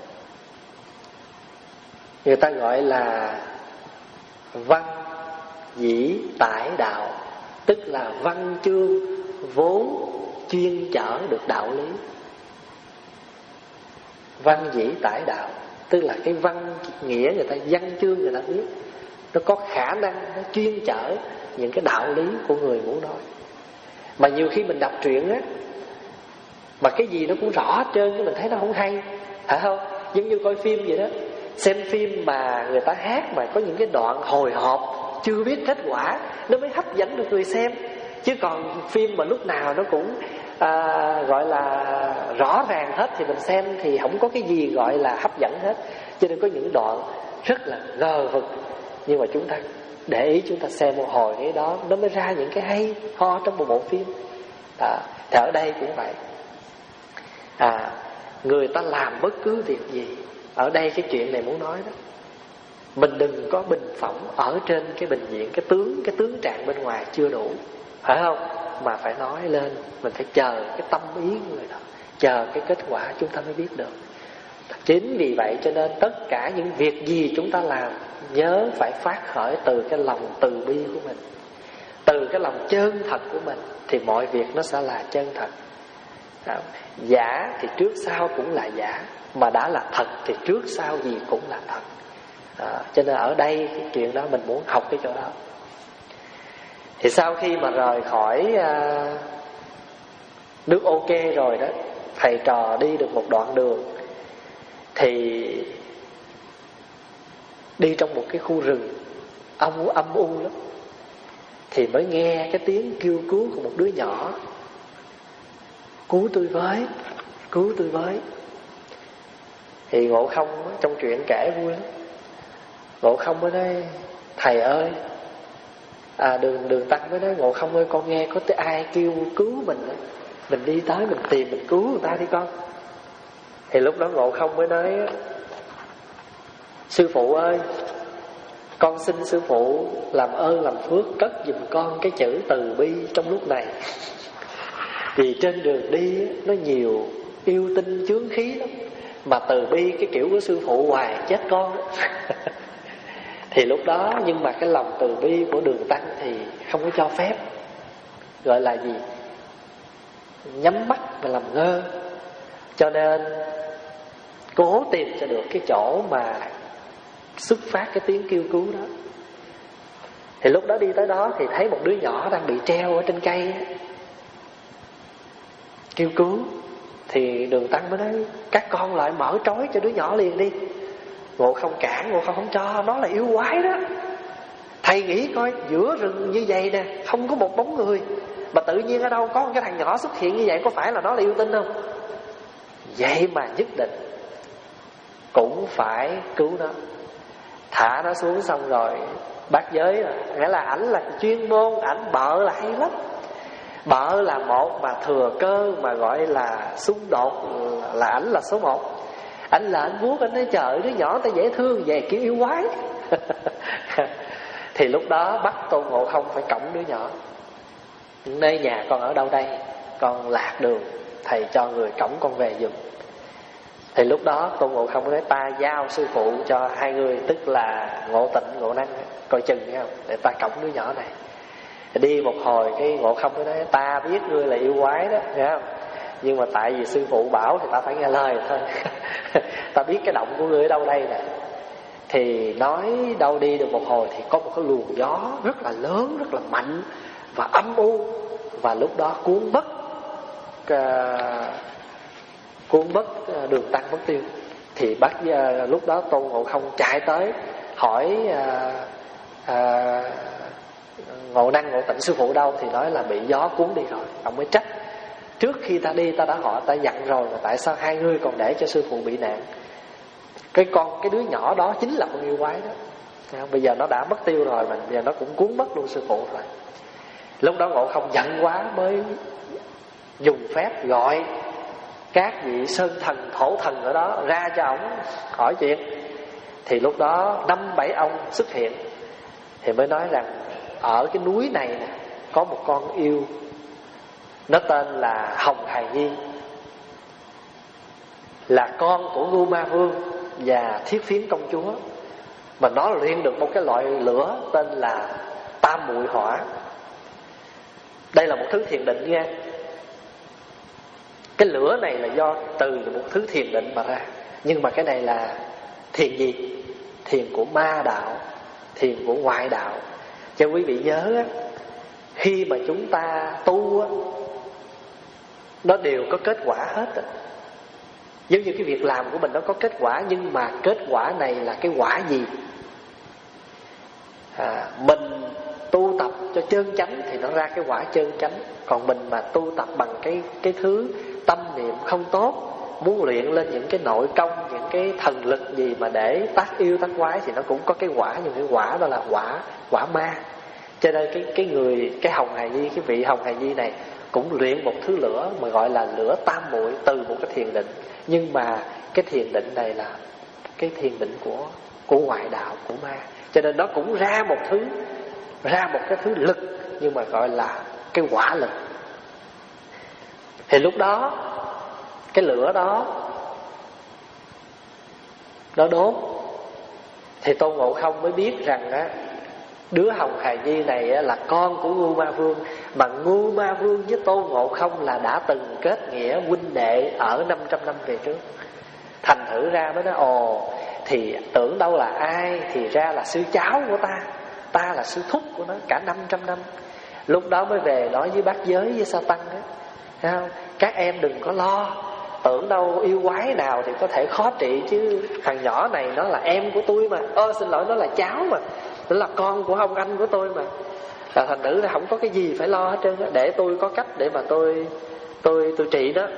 người ta gọi là văn dĩ tải đạo, tức là văn chương vốn chuyên chở được đạo lý. Văn dĩ tải đạo tức là cái văn nghĩa người ta, văn chương người ta biết, nó có khả năng nó chuyên chở những cái đạo lý của người muốn nói. Mà nhiều khi mình đọc truyện á, mà cái gì nó cũng rõ hết trơn, nhưng mình thấy nó không hay, phải không? Giống như coi phim vậy đó. Xem phim mà người ta hát mà có những cái đoạn hồi hộp chưa biết kết quả, nó mới hấp dẫn được người xem. Chứ còn phim mà lúc nào nó cũng à, gọi là rõ ràng hết thì mình xem thì không có cái gì gọi là hấp dẫn hết. Cho nên có những đoạn rất là ngờ vực, nhưng mà chúng ta để ý, chúng ta xem một hồi cái đó nó mới ra những cái hay ho trong một bộ phim. À, thì ở đây cũng vậy. À, người ta làm bất cứ việc gì, ở đây cái chuyện này muốn nói đó, mình đừng có bình phẩm ở trên cái bình diện, cái tướng cái tướng trạng bên ngoài chưa đủ, phải không? Mà phải nói lên, mình phải chờ cái tâm ý của người đó, chờ cái kết quả chúng ta mới biết được. Chính vì vậy cho nên tất cả những việc gì chúng ta làm, nhớ phải phát khởi từ cái lòng từ bi của mình, từ cái lòng chân thật của mình, thì mọi việc nó sẽ là chân thật. À, giả thì trước sau cũng là giả, mà đã là thật thì trước sau gì cũng là thật. À, cho nên ở đây cái chuyện đó mình muốn học cái chỗ đó. Thì sau khi mà rời khỏi à, nước ok rồi đó, thầy trò đi được một đoạn đường thì đi trong một cái khu rừng âm u âm u lắm, thì mới nghe cái tiếng kêu cứu của một đứa nhỏ: cứu tôi với, cứu tôi với. Thì Ngộ Không trong truyện kể vui lắm. Ngộ Không mới nói: thầy ơi, à, đường đường Tăng mới nói: Ngộ Không ơi, con nghe có ai kêu cứu mình, mình đi tới mình tìm mình cứu người ta đi con. Thì lúc đó Ngộ Không mới nói: sư phụ ơi, con xin sư phụ làm ơn làm phước cất giùm con cái chữ từ bi trong lúc này. Vì trên đường đi nó nhiều yêu tinh chướng khí lắm, mà từ bi cái kiểu của sư phụ hoài chết con. Thì lúc đó, nhưng mà cái lòng từ bi của Đường Tăng thì không có cho phép, gọi là gì, nhắm mắt và làm ngơ. Cho nên cố tìm cho được cái chỗ mà xuất phát cái tiếng kêu cứu đó. Thì lúc đó đi tới đó thì thấy một đứa nhỏ đang bị treo ở trên cây kêu cứu. Thì Đường Tăng mới nói: các con lại mở trói cho đứa nhỏ liền đi. Ngộ Không cản, Ngộ Không không cho, nó là yêu quái đó. Thầy nghĩ coi, giữa rừng như vậy nè, không có một bóng người, mà tự nhiên ở đâu có một cái thằng nhỏ xuất hiện như vậy, có phải là nó là yêu tinh không? Vậy mà nhất định cũng phải cứu nó. Thả nó xuống xong rồi bát giới rồi, nghĩa là ảnh là chuyên môn, ảnh bợ là hay lắm. Bợ là một, mà thừa cơ mà gọi là xung đột là ảnh là số một. Anh là anh vuốt, anh nói trời đứa nhỏ ta dễ thương về kiểu yêu quái. Thì lúc đó bắt Tôn Ngộ Không phải cõng đứa nhỏ. Nơi nhà con ở đâu đây? Con lạc đường, thầy cho người cõng con về giùm. Thì lúc đó Tôn Ngộ Không nói ta giao sư phụ cho hai người, tức là Ngộ Tịnh, Ngộ Năng, coi chừng nghe không, để ta cõng đứa nhỏ này. Đi một hồi cái Ngộ Không nói ta biết ngươi là yêu quái đó, nghe không? Nhưng mà tại vì sư phụ bảo thì ta phải nghe lời thôi. Ta biết cái động của ngươi ở đâu đây nè. Thì nói đâu đi được một hồi thì có một cái luồng gió rất là lớn, rất là mạnh và âm u, và lúc đó cuốn mất uh, cuốn mất uh, Đường Tăng Bất Tiêu. Thì bắt uh, lúc đó Tôn Ngộ Không chạy tới hỏi uh, uh, Ngộ Năng, Ngộ Tịnh sư phụ đâu, thì nói là bị gió cuốn đi rồi. Ông mới trách trước khi ta đi ta đã hỏi, ta dặn rồi mà tại sao hai ngươi còn để cho sư phụ bị nạn. Cái con cái đứa nhỏ đó chính là con yêu quái đó. Bây giờ nó đã mất tiêu rồi mà bây giờ nó cũng cuốn mất luôn sư phụ rồi. Lúc đó Ngộ Không giận quá mới dùng phép gọi các vị sơn thần, thổ thần ở đó ra cho ổng hỏi chuyện. Thì lúc đó năm bảy ông xuất hiện, thì mới nói rằng ở cái núi này nè có một con yêu, nó tên là Hồng Hài Nhi, là con của Ngưu Ma Vương và Thiết Phiến công chúa, mà nó luyện được một cái loại lửa tên là Tam Muội Hỏa. Đây là một thứ thiền định nha. Cái lửa này là do từ một thứ thiền định mà ra. Nhưng mà cái này là thiền gì? Thiền của ma đạo, thiền của ngoại đạo. Cho quý vị nhớ á, khi mà chúng ta tu á, nó đều có kết quả hết á. Giống như cái việc làm của mình nó có kết quả, nhưng mà kết quả này là cái quả gì? À, mình tu tập cho chân chánh thì nó ra cái quả chân chánh. Còn mình mà tu tập bằng cái cái thứ tâm niệm không tốt, muốn luyện lên những cái nội công, những cái thần lực gì mà để tác yêu tác quái, thì nó cũng có cái quả, nhưng cái quả đó là quả quả ma. Cho nên cái cái người cái Hồng Hài Nhi, cái vị Hồng Hài Nhi này cũng luyện một thứ lửa mà gọi là lửa tam muội từ một cái thiền định. Nhưng mà cái thiền định này là cái thiền định của của ngoại đạo, của ma. Cho nên nó cũng ra một thứ ra một cái thứ lực, nhưng mà gọi là cái quả lực. Thì lúc đó cái lửa đó nó đốt, thì Tôn Ngộ Không mới biết rằng á, đứa Hồng Hài Nhi này á, là con của Ngưu Ma Vương. Mà Ngưu Ma Vương với Tôn Ngộ Không là đã từng kết nghĩa huynh đệ ở năm trăm năm về trước. Thành thử ra mới nói ồ, thì tưởng đâu là ai, thì ra là sư cháu của ta, ta là sư thúc của nó cả năm trăm năm. Lúc đó mới về nói với bác giới với Sa Tăng đó, thấy không? Các em đừng có lo, tưởng đâu yêu quái nào thì có thể khó trị, chứ thằng nhỏ này nó là em của tôi mà, ơ xin lỗi, nó là cháu mà, nó là con của ông anh của tôi mà. Là thành thử là không có cái gì phải lo hết trơn á, để tôi có cách để mà tôi tôi tôi trị đó.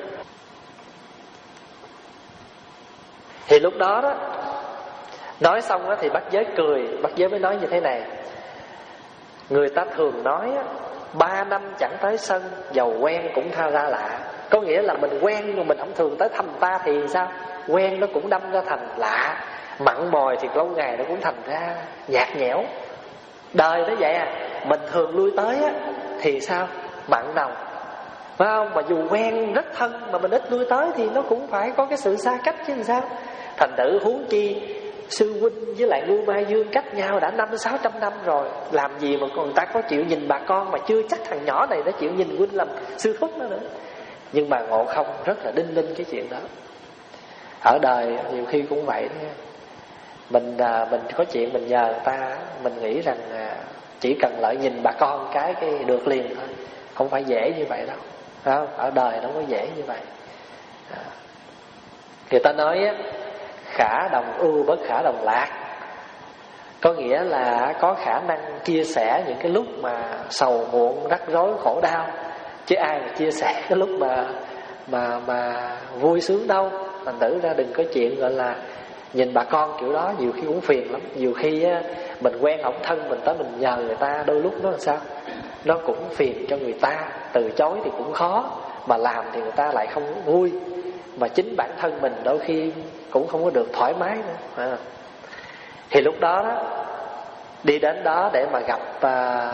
Thì lúc đó đó nói xong á, thì bác giới cười. Bác giới mới nói như thế này: người ta thường nói á, ba năm chẳng tới sân, dầu quen cũng tha ra lạ. Có nghĩa là mình quen nhưng mình không thường tới thăm ta thì sao? Quen nó cũng đâm ra thành lạ, mặn mòi thì lâu ngày nó cũng thành ra nhạt nhẽo. Đời nó vậy à, mình thường lui tới á, thì sao? Mặn nồng, phải không? Mà dù quen rất thân mà mình ít lui tới thì nó cũng phải có cái sự xa cách chứ làm sao. Thành thử huống chi sư huynh với lại Ngưu Ma Dương cách nhau đã năm sáu trăm năm rồi, làm gì mà còn người ta có chịu nhìn bà con, mà chưa chắc thằng nhỏ này nó chịu nhìn huynh làm sư thúc nó nữa. Nhưng mà Ngộ Không rất là đinh ninh cái chuyện đó. Ở đời nhiều khi cũng vậy thôi. Mình à, mình có chuyện mình nhờ người ta, mình nghĩ rằng à, chỉ cần lợi nhìn bà con cái cái được liền thôi. Không phải dễ như vậy đâu, không? Ở đời nó không có dễ như vậy. À, người ta nói á, khả đồng ưu bất khả đồng lạc. Có nghĩa là có khả năng chia sẻ những cái lúc mà sầu muộn, rắc rối, khổ đau, chứ ai mà chia sẻ cái lúc mà mà mà vui sướng đâu. Thành thử ra đừng có chuyện gọi là nhìn bà con kiểu đó, nhiều khi cũng phiền lắm. Nhiều khi á, mình quen không thân, mình tới mình nhờ người ta, đôi lúc nó làm sao nó cũng phiền cho người ta. Từ chối thì cũng khó, mà làm thì người ta lại không vui. mà chính bản thân mình đôi khi cũng không có được thoải mái nữa. À. Thì lúc đó đó, đi đến đó để mà gặp à,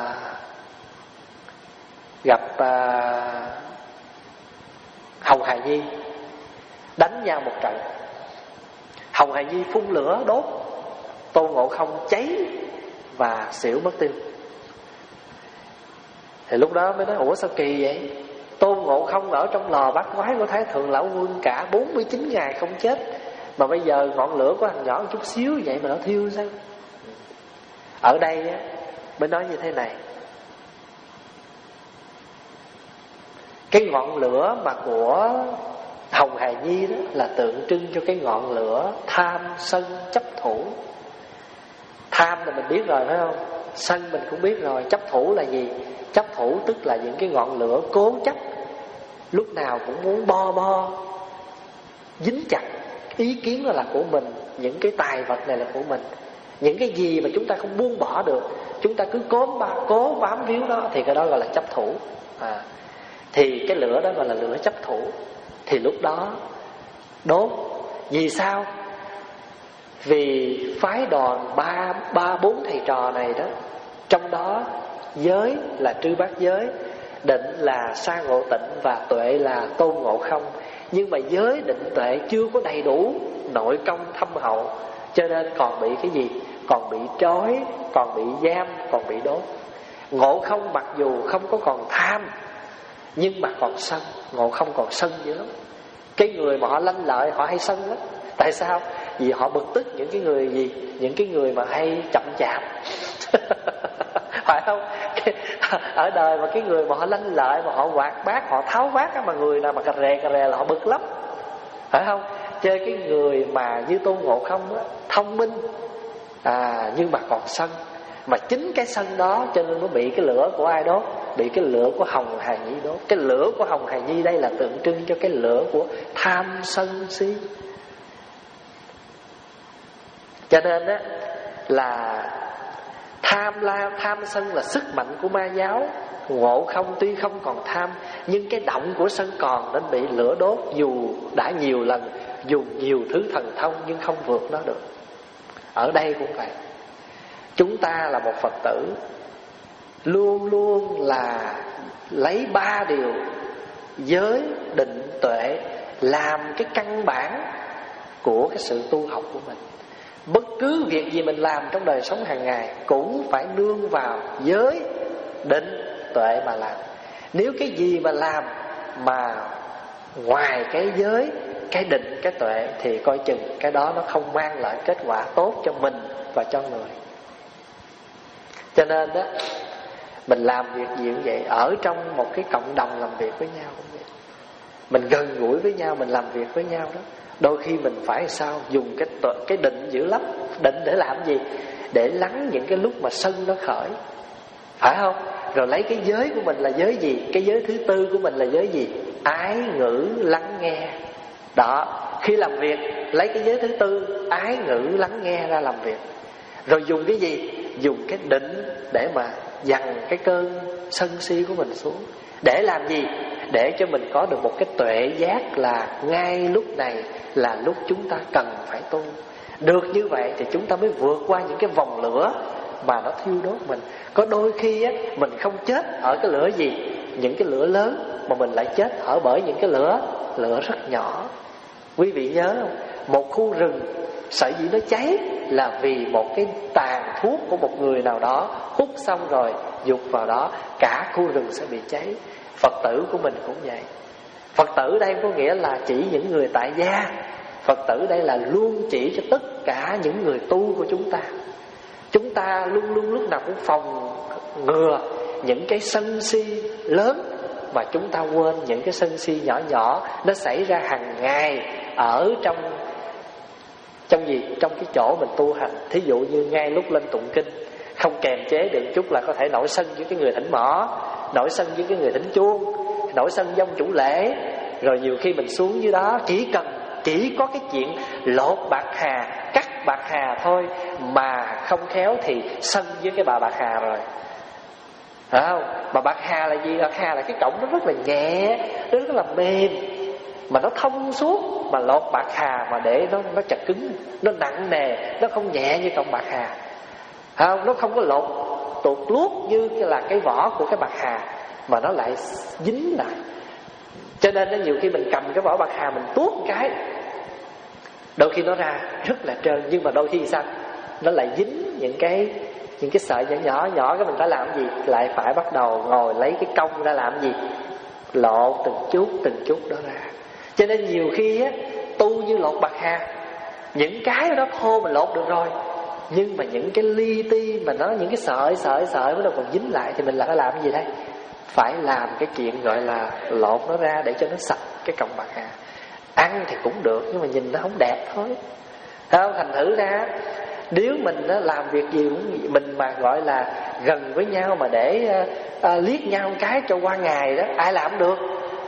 gặp à, Hồng Hà Nhi, đánh nhau một trận. Hồng Hà Nhi phun lửa đốt, Tôn Ngộ Không cháy và xỉu mất tiêu. Thì lúc đó mới nói ủa sao kỳ vậy? Tôn Ngộ Không ở trong lò bát quái của Thái Thượng Lão Quân cả bốn mươi chín ngày không chết, mà bây giờ ngọn lửa của thằng nhỏ một chút xíu vậy mà nó thiêu sao? Ở đây á, mới nói như thế này. Cái ngọn lửa mà của Hồng Hà Nhi đó là tượng trưng cho cái ngọn lửa tham sân chấp thủ. Tham là mình biết rồi phải không? Sân mình cũng biết rồi. Chấp thủ là gì? Chấp thủ tức là những cái ngọn lửa cố chấp, lúc nào cũng muốn bo bo dính chặt ý kiến đó là của mình, những cái tài vật này là của mình. Những cái gì mà chúng ta không buông bỏ được, chúng ta cứ cố, cố bám víu đó, thì cái đó gọi là chấp thủ. à, Thì cái lửa đó gọi là lửa chấp thủ. Thì lúc đó đốt. Vì sao? Vì phái đoàn ba, ba bốn thầy trò này đó, trong đó giới là Trư Bát Giới, định là Sa Ngộ Tịnh và tuệ là Tôn Ngộ Không. Nhưng mà giới định tuệ chưa có đầy đủ nội công thâm hậu, cho nên còn bị cái gì? Còn bị trói, còn bị giam, còn bị đốt. Ngộ Không mặc dù không có còn tham, nhưng mà còn sân. Ngộ Không còn sân dữ lắm. Cái người mà họ lanh lợi họ hay sân lắm. Tại sao? Vì họ bực tức những cái người gì? Những cái người mà hay chậm chạp. Phải không? Ở đời mà cái người mà họ lanh lợi, mà họ hoạt bát, họ tháo vát, mà người nào mà cà rè cà rè là họ bực lắm. Phải không? Chơi cái người mà như Tôn Ngộ Không đó, thông minh à, nhưng mà còn sân. Mà chính cái sân đó cho nên nó bị cái lửa của ai đốt? Bị cái lửa của Hồng Hà Nhi đốt. Cái lửa của Hồng Hà Nhi đây là tượng trưng cho cái lửa của tham sân si. Cho nên á là tham la, tham sân là sức mạnh của ma giáo. Ngộ Không tuy không còn tham, nhưng cái động của sân còn, nên bị lửa đốt. Dù đã nhiều lần dùng nhiều thứ thần thông nhưng không vượt nó được. Ở đây cũng vậy. Chúng ta là một Phật tử, luôn luôn là lấy ba điều giới, định, tuệ làm cái căn bản của cái sự tu học của mình. Bất cứ việc gì mình làm trong đời sống hàng ngày cũng phải nương vào giới, định, tuệ mà làm. Nếu cái gì mà làm mà ngoài cái giới, cái định, cái tuệ, thì coi chừng cái đó nó không mang lại kết quả tốt cho mình và cho người. Cho nên đó, mình làm việc gì cũng vậy. Ở trong một cái cộng đồng làm việc với nhau cũng vậy. Mình gần gũi với nhau, mình làm việc với nhau đó, đôi khi mình phải sao? Dùng cái tuệ, cái định dữ lắm. Định để làm gì? Để lắng những cái lúc mà sân nó khởi, phải không? Rồi lấy cái giới của mình là giới gì? Cái giới thứ tư của mình là giới gì? Ái ngữ lắng nghe. Đó, khi làm việc lấy cái giới thứ tư ái ngữ lắng nghe ra làm việc. Rồi dùng cái gì? Dùng cái định để mà dằn cái cơn sân si của mình xuống. Để làm gì? Để cho mình có được một cái tuệ giác là ngay lúc này là lúc chúng ta cần phải tu. Được như vậy thì chúng ta mới vượt qua những cái vòng lửa mà nó thiêu đốt mình. Có đôi khi á, mình không chết ở cái lửa gì, những cái lửa lớn, mà mình lại chết ở bởi những cái lửa lửa rất nhỏ. Quý vị nhớ không? Một khu rừng sở dĩ nó cháy là vì một cái tàn thuốc của một người nào đó hút xong rồi dục vào đó, cả khu rừng sẽ bị cháy. Phật tử của mình cũng vậy. Phật tử đây có nghĩa là chỉ những người tại gia. Phật tử đây là luôn chỉ cho tất cả những người tu của chúng ta. Chúng ta luôn luôn lúc nào cũng phòng ngừa những cái sân si lớn, mà chúng ta quên những cái sân si nhỏ nhỏ nó xảy ra hàng ngày ở trong trong gì? Trong cái chỗ mình tu hành. Thí dụ như ngay lúc lên tụng kinh, không kềm chế được chút là có thể nổi sân với cái người thỉnh mõ, nổi sân với cái người thỉnh chuông, nổi sân với ông chủ lễ. Rồi nhiều khi mình xuống dưới đó chỉ cần chỉ có cái chuyện lột bạc hà, cắt bạc hà thôi mà không khéo thì sân với cái bà bạc hà rồi. Phải không? Mà bạc hà là gì? Bạc hà là cái cọng nó rất là nhẹ, nó rất là mềm. mà nó thông suốt, mà lột bạc hà mà để nó nó chặt cứng, nó nặng nề, nó không nhẹ như cọng bạc hà. Không, nó không có lột tuột luốt như là cái vỏ của cái bạc hà, mà nó lại dính lại. Cho nên nó nhiều khi mình cầm cái vỏ bạc hà mình tuốt cái, đôi khi nó ra rất là trơn, nhưng mà đôi khi sao nó lại dính những cái những cái sợi nhỏ nhỏ nhỏ. Cái mình phải làm gì? Lại phải bắt đầu ngồi lấy cái cong ra làm gì? Lột từng chút từng chút đó ra. Cho nên nhiều khi á, tu như lột bạc hà, những cái đó thô mình lột được rồi, nhưng mà những cái li ti mà nó, những cái sợi sợi sợi nó còn dính lại, thì mình là phải làm cái gì đây? Phải làm cái chuyện gọi là lột nó ra để cho nó sạch cái cọng bạc hà. Ăn thì cũng được, nhưng mà nhìn nó không đẹp thôi. Không, thành thử ra nếu mình đó, làm việc gì cũng mình mà gọi là gần với nhau mà để uh, uh, liếc nhau cái cho qua ngày đó, ai làm được?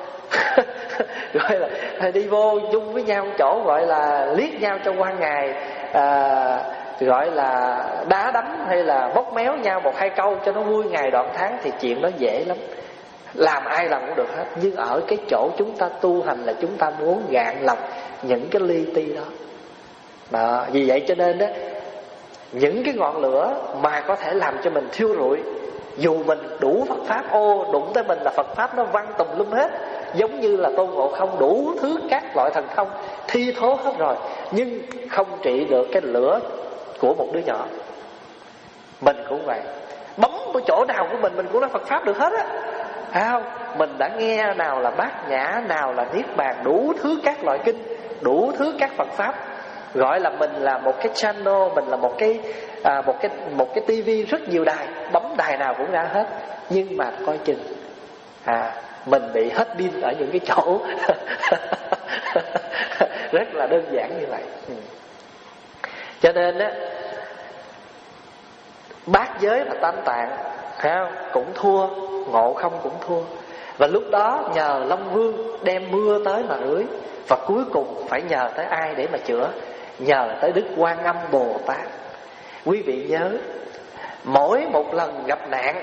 Gọi là đi vô chung với nhau chỗ gọi là liếc nhau cho qua ngày, uh, gọi là đá đấm hay là bóp méo nhau một hai câu cho nó vui ngày đoạn tháng, thì chuyện đó dễ lắm, làm ai làm cũng được hết. Nhưng ở cái chỗ chúng ta tu hành là chúng ta muốn gạn lọc những cái li ti đó. Đó, vì vậy cho nên đó, những cái ngọn lửa mà có thể làm cho mình thiêu rụi, dù mình đủ Phật Pháp, ô đụng tới mình là Phật Pháp nó văng tùm lum hết, giống như là Tôn Ngộ Không đủ thứ các loại thần thông thi thố hết rồi, nhưng không trị được cái lửa của một đứa nhỏ. Mình cũng vậy, bấm của chỗ nào của mình mình cũng nói Phật Pháp được hết á, phải không? Mình đã nghe nào là Bát Nhã, nào là Niết Bàn, đủ thứ các loại kinh, đủ thứ các Phật Pháp. Gọi là mình là một cái channel, mình là một cái à, một cái một cái tivi rất nhiều đài, bấm đài nào cũng ra hết. Nhưng mà coi chừng à, mình bị hết pin ở những cái chỗ rất là đơn giản như vậy. ừ. Cho nên á, bát giới và tam tạng, thấy không? Cũng thua, Ngộ Không cũng thua. Và lúc đó nhờ Long Vương đem mưa tới mà rưới. Và cuối cùng phải nhờ tới ai để mà chữa? Nhờ tới Đức Quan Âm Bồ Tát. Quý vị nhớ, mỗi một lần gặp nạn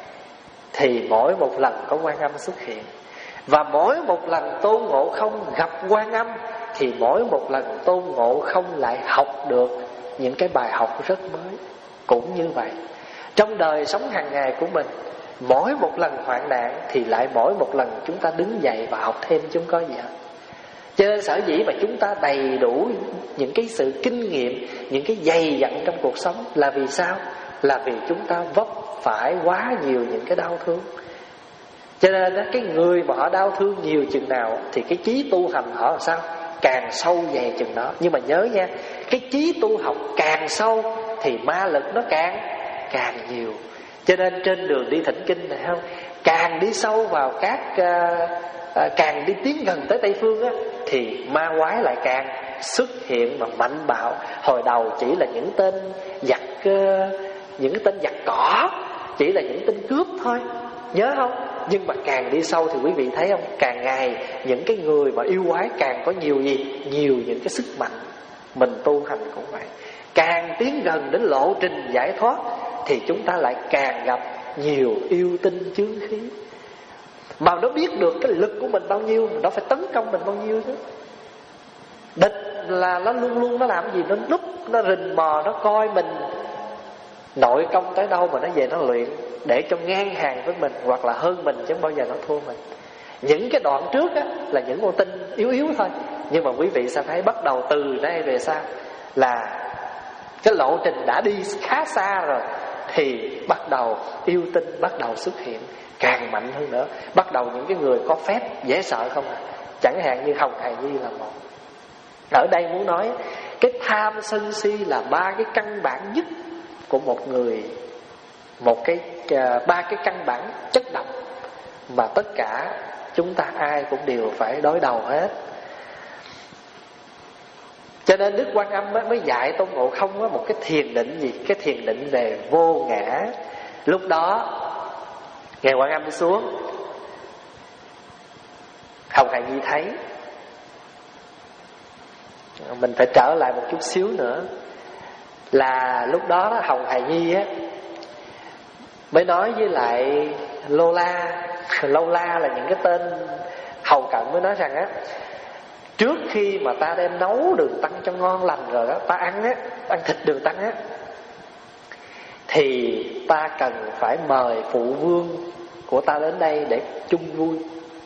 thì mỗi một lần có Quan Âm xuất hiện. Và mỗi một lần Tôn Ngộ Không gặp Quan Âm thì mỗi một lần Tôn Ngộ Không lại học được những cái bài học rất mới. Cũng như vậy, trong đời sống hàng ngày của mình, mỗi một lần hoạn nạn thì lại mỗi một lần chúng ta đứng dậy và học thêm chứ không có gì hết. Cho nên sở dĩ mà chúng ta đầy đủ những cái sự kinh nghiệm, những cái dày dặn trong cuộc sống là vì sao? Là vì chúng ta vấp phải quá nhiều những cái đau thương. Cho nên đó, cái người mà họ đau thương nhiều chừng nào thì cái chí tu hành họ làm sao? Càng sâu dày chừng đó. Nhưng mà nhớ nha, cái chí tu học càng sâu thì ma lực nó càng càng nhiều. Cho nên trên đường đi thỉnh kinh này không, càng đi sâu vào các uh, uh, càng đi tiến gần tới Tây Phương á, thì ma quái lại càng xuất hiện mà mạnh bạo. Hồi đầu chỉ là những tên giặc uh, những cái tên giặc cỏ, chỉ là những tên cướp thôi, nhớ không? Nhưng mà càng đi sâu thì quý vị thấy không, càng ngày những cái người mà yêu quái càng có nhiều gì? Nhiều những cái sức mạnh. Mình tu hành cũng vậy, càng tiến gần đến lộ trình giải thoát thì chúng ta lại càng gặp nhiều yêu tinh chướng khí. Mà nó biết được cái lực của mình bao nhiêu, nó phải tấn công mình bao nhiêu chứ. Địch là nó luôn luôn nó làm gì? Nó núp, nó rình mò, nó coi mình nội công tới đâu mà nó về nó luyện để cho ngang hàng với mình hoặc là hơn mình, chứ không bao giờ nó thua mình. Những cái đoạn trước á là những con tinh yếu yếu thôi, nhưng mà quý vị sẽ thấy bắt đầu từ đây về sau là cái lộ trình đã đi khá xa rồi, thì bắt đầu yêu tinh bắt đầu xuất hiện càng mạnh hơn nữa. Bắt đầu những cái người có phép dễ sợ không à, chẳng hạn như Hồng Hài Nhi là một. Ở đây muốn nói cái tham sân si là ba cái căn bản nhất của một người, một cái uh, ba cái căn bản chất độc mà tất cả chúng ta ai cũng đều phải đối đầu hết. Cho nên Đức Quan Âm mới dạy Tôn Ngộ Không một cái thiền định gì? Cái thiền định về vô ngã. Lúc đó Ngài Quan Âm xuống, Hồng Hài Nhi thấy. Mình phải trở lại một chút xíu nữa, là lúc đó, đó Hồng Hài Nhi á mới nói với lại Lô La. Lô La là những cái tên hầu cận mới nói rằng á, trước khi mà ta đem nấu đường tăng cho ngon lành rồi đó, ta ăn á, ăn thịt đường tăng á, thì ta cần phải mời phụ vương của ta đến đây để chung vui.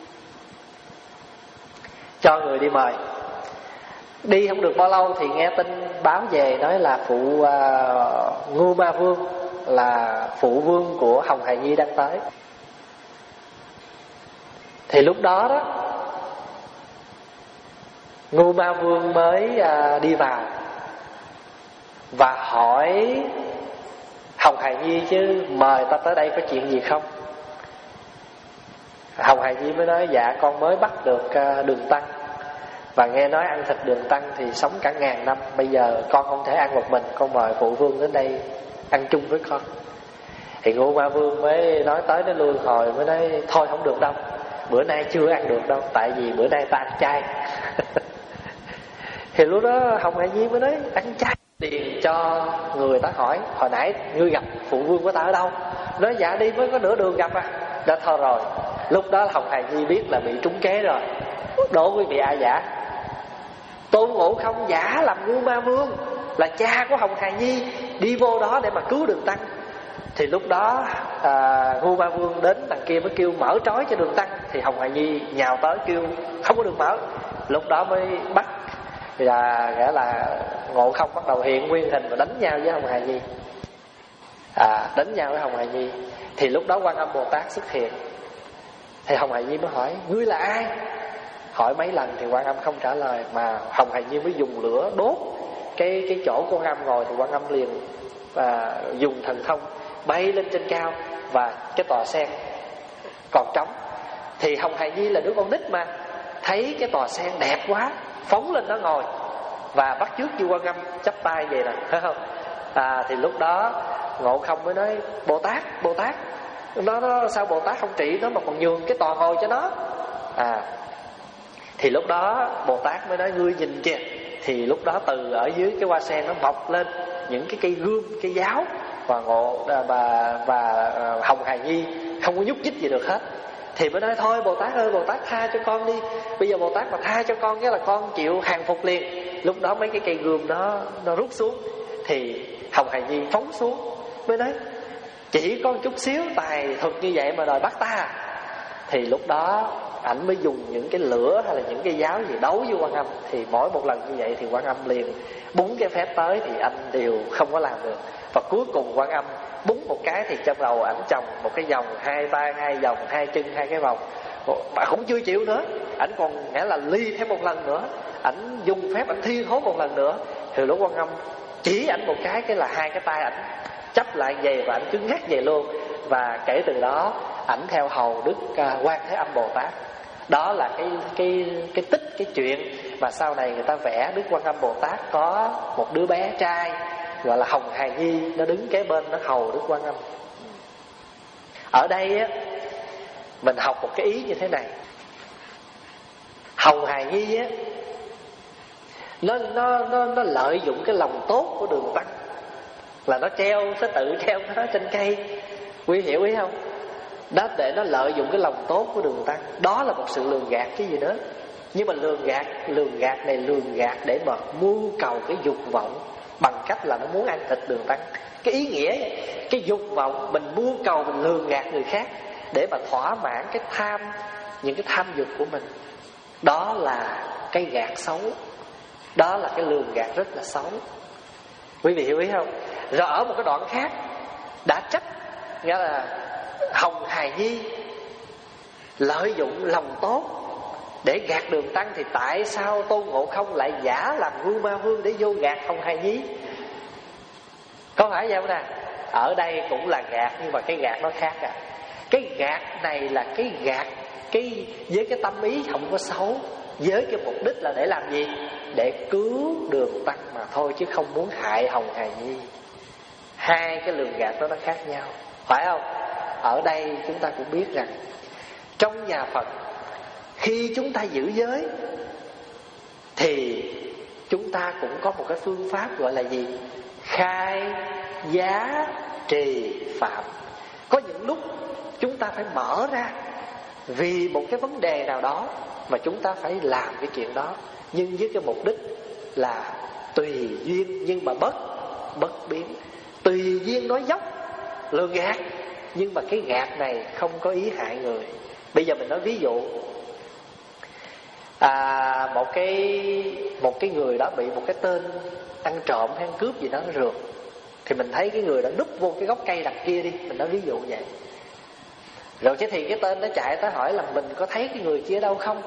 Cho người đi mời. Đi không được bao lâu thì nghe tin báo về nói là phụ uh, Ngưu Ma Vương, là phụ vương của Hồng Hài Nhi đang tới. Thì lúc đó đó Ngưu Ma Vương mới uh, đi vào và hỏi Hồng Hài Nhi chứ mời ta tới đây có chuyện gì không? Hồng Hài Nhi mới nói dạ con mới bắt được uh, đường tăng, và nghe nói ăn thịt đường tăng thì sống cả ngàn năm. Bây giờ con không thể ăn một mình, con mời phụ vương đến đây ăn chung với con. Thì Ngưu Ma Vương mới nói tới nó lui hồi mới nói thôi không được đâu, bữa nay chưa ăn được đâu, tại vì bữa nay ta ăn chay. Thì lúc đó Hồng Hài Nhi mới nói ăn chay liền cho người ta hỏi hồi nãy ngươi gặp phụ vương của ta ở đâu? Nói dạ đi mới có nửa đường gặp à. Đã thôi rồi. Lúc đó Hồng Hài Nhi biết là bị trúng kế rồi. Đố quý vị ai giả? Tôn Ngộ Không giả làm Ngưu Ma Vương, là cha của Hồng Hài Nhi, đi vô đó để mà cứu đường tăng. Thì lúc đó à, Ngưu Ma Vương đến đằng kia mới kêu mở trói cho đường tăng. Thì Hồng Hài Nhi nhào tới kêu không có đường mở. Lúc đó mới bắt, là nghĩa là Ngộ Không bắt đầu hiện nguyên hình và đánh nhau với Hồng Hài Nhi, à, đánh nhau với Hồng Hài Nhi. Thì lúc đó Quan Âm Bồ Tát xuất hiện. Thì Hồng Hài Nhi mới hỏi ngươi là ai? Hỏi mấy lần thì Quan Âm không trả lời, mà Hồng Hài Nhi mới dùng lửa đốt cái cái chỗ Quan Âm ngồi. Thì Quan Âm liền và dùng thần thông bay lên trên cao, và cái tòa sen còn trống. Thì Hồng Hài Nhi là đứa con nít mà, thấy cái tòa sen đẹp quá, phóng lên đó ngồi và bắt chước như Quan Âm chắp tay vậy nè, thấy không? À, thì lúc đó Ngộ Không mới nói Bồ Tát, Bồ Tát, nó, nó sao Bồ Tát không trị nó mà còn nhường cái tòa ngồi cho nó? À, thì lúc đó Bồ Tát mới nói ngươi nhìn kìa. Thì lúc đó từ ở dưới cái hoa sen nó mọc lên những cái cây gươm, cây giáo, và Ngộ và, và, và Hồng Hài Nhi không có nhúc nhích gì được hết. Thì mới nói thôi Bồ Tát ơi, Bồ Tát tha cho con đi. Bây giờ Bồ Tát mà tha cho con, nghĩa là con chịu hàng phục liền. Lúc đó mấy cái cây gươm nó nó rút xuống. Thì Hồng Hài Nhi phóng xuống, mới nói chỉ có một chút xíu tài thuật như vậy mà đòi bắt ta. Thì lúc đó ảnh mới dùng những cái lửa hay là những cái giáo gì đấu với Quan Âm. Thì mỗi một lần như vậy thì Quan Âm liền búng cái phép tới, thì anh đều không có làm được. Và cuối cùng Quan Âm búng một cái thì trong đầu ảnh trồng một cái vòng, hai tay hai vòng, hai chân hai cái vòng. Mà cũng chưa chịu nữa, ảnh còn nghĩa là ly thêm một lần nữa, ảnh dùng phép ảnh thi thố một lần nữa. Thì lúc Quan Âm chỉ ảnh một cái, cái là hai cái tay ảnh chấp lại vậy, và ảnh cứ ngắt vậy luôn. Và kể từ đó ảnh theo hầu Đức uh, Quan Thế Âm Bồ Tát. Đó là cái cái cái tích, cái chuyện mà sau này người ta vẽ Đức Quan Âm Bồ Tát có một đứa bé trai gọi là Hồng Hài Nhi, nó đứng kế bên nó hầu Đức Quan Âm. Ở đây á, mình học một cái ý như thế này. Hồng Hài Nhi á, nó nó nó nó lợi dụng cái lòng tốt của Đường Tăng, là nó treo, nó tự treo nó trên cây. Quý hiểu ý không? Đó, để nó lợi dụng cái lòng tốt của Đường Tăng. Đó là một sự lường gạt chứ gì nữa. Nhưng mà lường gạt, lường gạt này lường gạt để mà mưu cầu cái dục vọng, bằng cách là nó muốn ăn thịt Đường Tăng. Cái ý nghĩa, cái dục vọng mình mưu cầu, mình lường gạt người khác để mà thỏa mãn cái tham, những cái tham dục của mình. Đó là cái gạt xấu. Đó là cái lường gạt rất là xấu. Quý vị hiểu ý không? Rồi ở một cái đoạn khác đã trách, nghĩa là Hồng Hài Nhi lợi dụng lòng tốt để gạt Đường Tăng, thì tại sao Tôn Ngộ Không lại giả làm Ngưu Ma Vương để vô gạt Hồng Hài Nhi? Có phải vậy không nè? Ở đây cũng là gạt, nhưng mà cái gạt nó khác à. Cái gạt này là cái gạt cái với cái tâm ý không có xấu, với cái mục đích là để làm gì? Để cứu Đường Tăng mà thôi, chứ không muốn hại Hồng Hài Nhi. Hai cái lường gạt đó nó khác nhau, phải không? Ở đây chúng ta cũng biết rằng trong nhà Phật, khi chúng ta giữ giới thì chúng ta cũng có một cái phương pháp gọi là gì? Khai, giá, trì, phạm. Có những lúc chúng ta phải mở ra vì một cái vấn đề nào đó mà chúng ta phải làm cái chuyện đó, nhưng với cái mục đích là tùy duyên nhưng mà bất bất biến. Tùy duyên nói dốc, lường gạt, nhưng mà cái gạt này không có ý hại người. Bây giờ mình nói ví dụ, à, một cái một cái người đó bị một cái tên ăn trộm hay ăn cướp gì đó nó rượt, thì mình thấy cái người đó núp vô cái gốc cây đằng kia đi, mình nói ví dụ vậy. Rồi chứ thì cái tên nó chạy tới hỏi là mình có thấy cái người kia đâu không.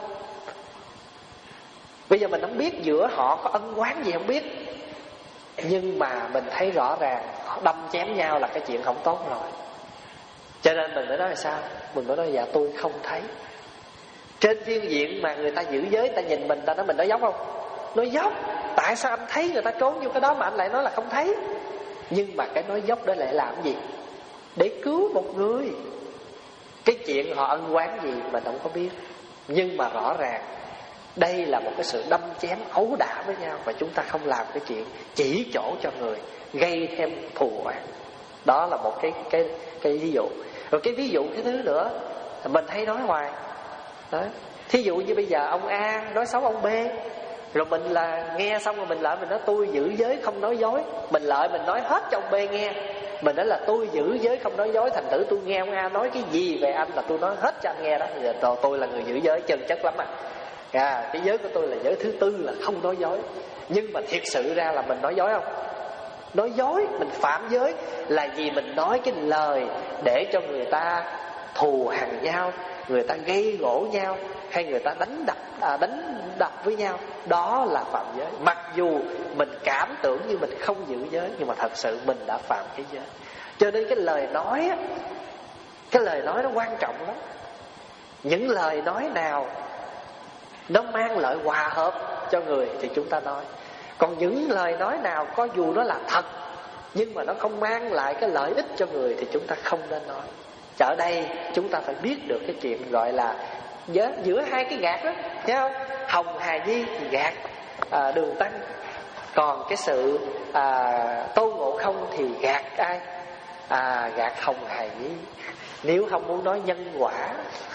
Bây giờ mình không biết giữa họ có ân oán gì không biết, nhưng mà mình thấy rõ ràng họ đâm chém nhau là cái chuyện không tốt rồi. Cho nên mình mới nói là sao? Mình mới nói dạ tôi không thấy. Trên phương diện mà người ta giữ giới, ta nhìn mình, ta nói mình nói dốc không? Nói dốc. Tại sao anh thấy người ta trốn vô cái đó mà anh lại nói là không thấy? Nhưng mà cái nói dốc đó lại làm gì? Để cứu một người. Cái chuyện họ ân oán gì mình không có biết, nhưng mà rõ ràng đây là một cái sự đâm chém ấu đả với nhau, và chúng ta không làm cái chuyện chỉ chỗ cho người, gây thêm thù oán. Đó là một cái cái cái ví dụ. Rồi cái ví dụ cái thứ nữa mình thấy nói hoài đó. Thí dụ như bây giờ ông A nói xấu ông B, rồi mình là nghe xong rồi mình lại mình nói tôi giữ giới không nói dối. Mình lại mình nói hết cho ông B nghe. Mình nói là tôi giữ giới không nói dối, thành thử tôi nghe ông A nói cái gì về anh là tôi nói hết cho anh nghe đó. Giờ tôi, tôi là người giữ giới chân chất lắm à. À, cái giới của tôi là giới thứ tư là không nói dối. Nhưng mà thiệt sự ra là mình nói dối không? Nói dối, mình phạm giới là vì mình nói cái lời để cho người ta thù hằn nhau, người ta gây gổ nhau, hay người ta đánh đập à, đánh đập với nhau. Đó là phạm giới. Mặc dù mình cảm tưởng như mình không giữ giới, nhưng mà thật sự mình đã phạm cái giới. Cho nên cái lời nói á, cái lời nói nó quan trọng lắm. Những lời nói nào nó mang lợi hòa hợp cho người thì chúng ta nói. Còn những lời nói nào có dù nó là thật nhưng mà nó không mang lại cái lợi ích cho người thì chúng ta không nên nói. Ở đây chúng ta phải biết được cái chuyện gọi là giữa, giữa hai cái gạt đó, thấy không? Hồng Hà Nhi thì gạt à, Đường Tăng, còn cái sự à, Tôn Ngộ Không thì gạt ai? À, gạt Hồng Hà Nhi. Nếu không muốn nói nhân quả,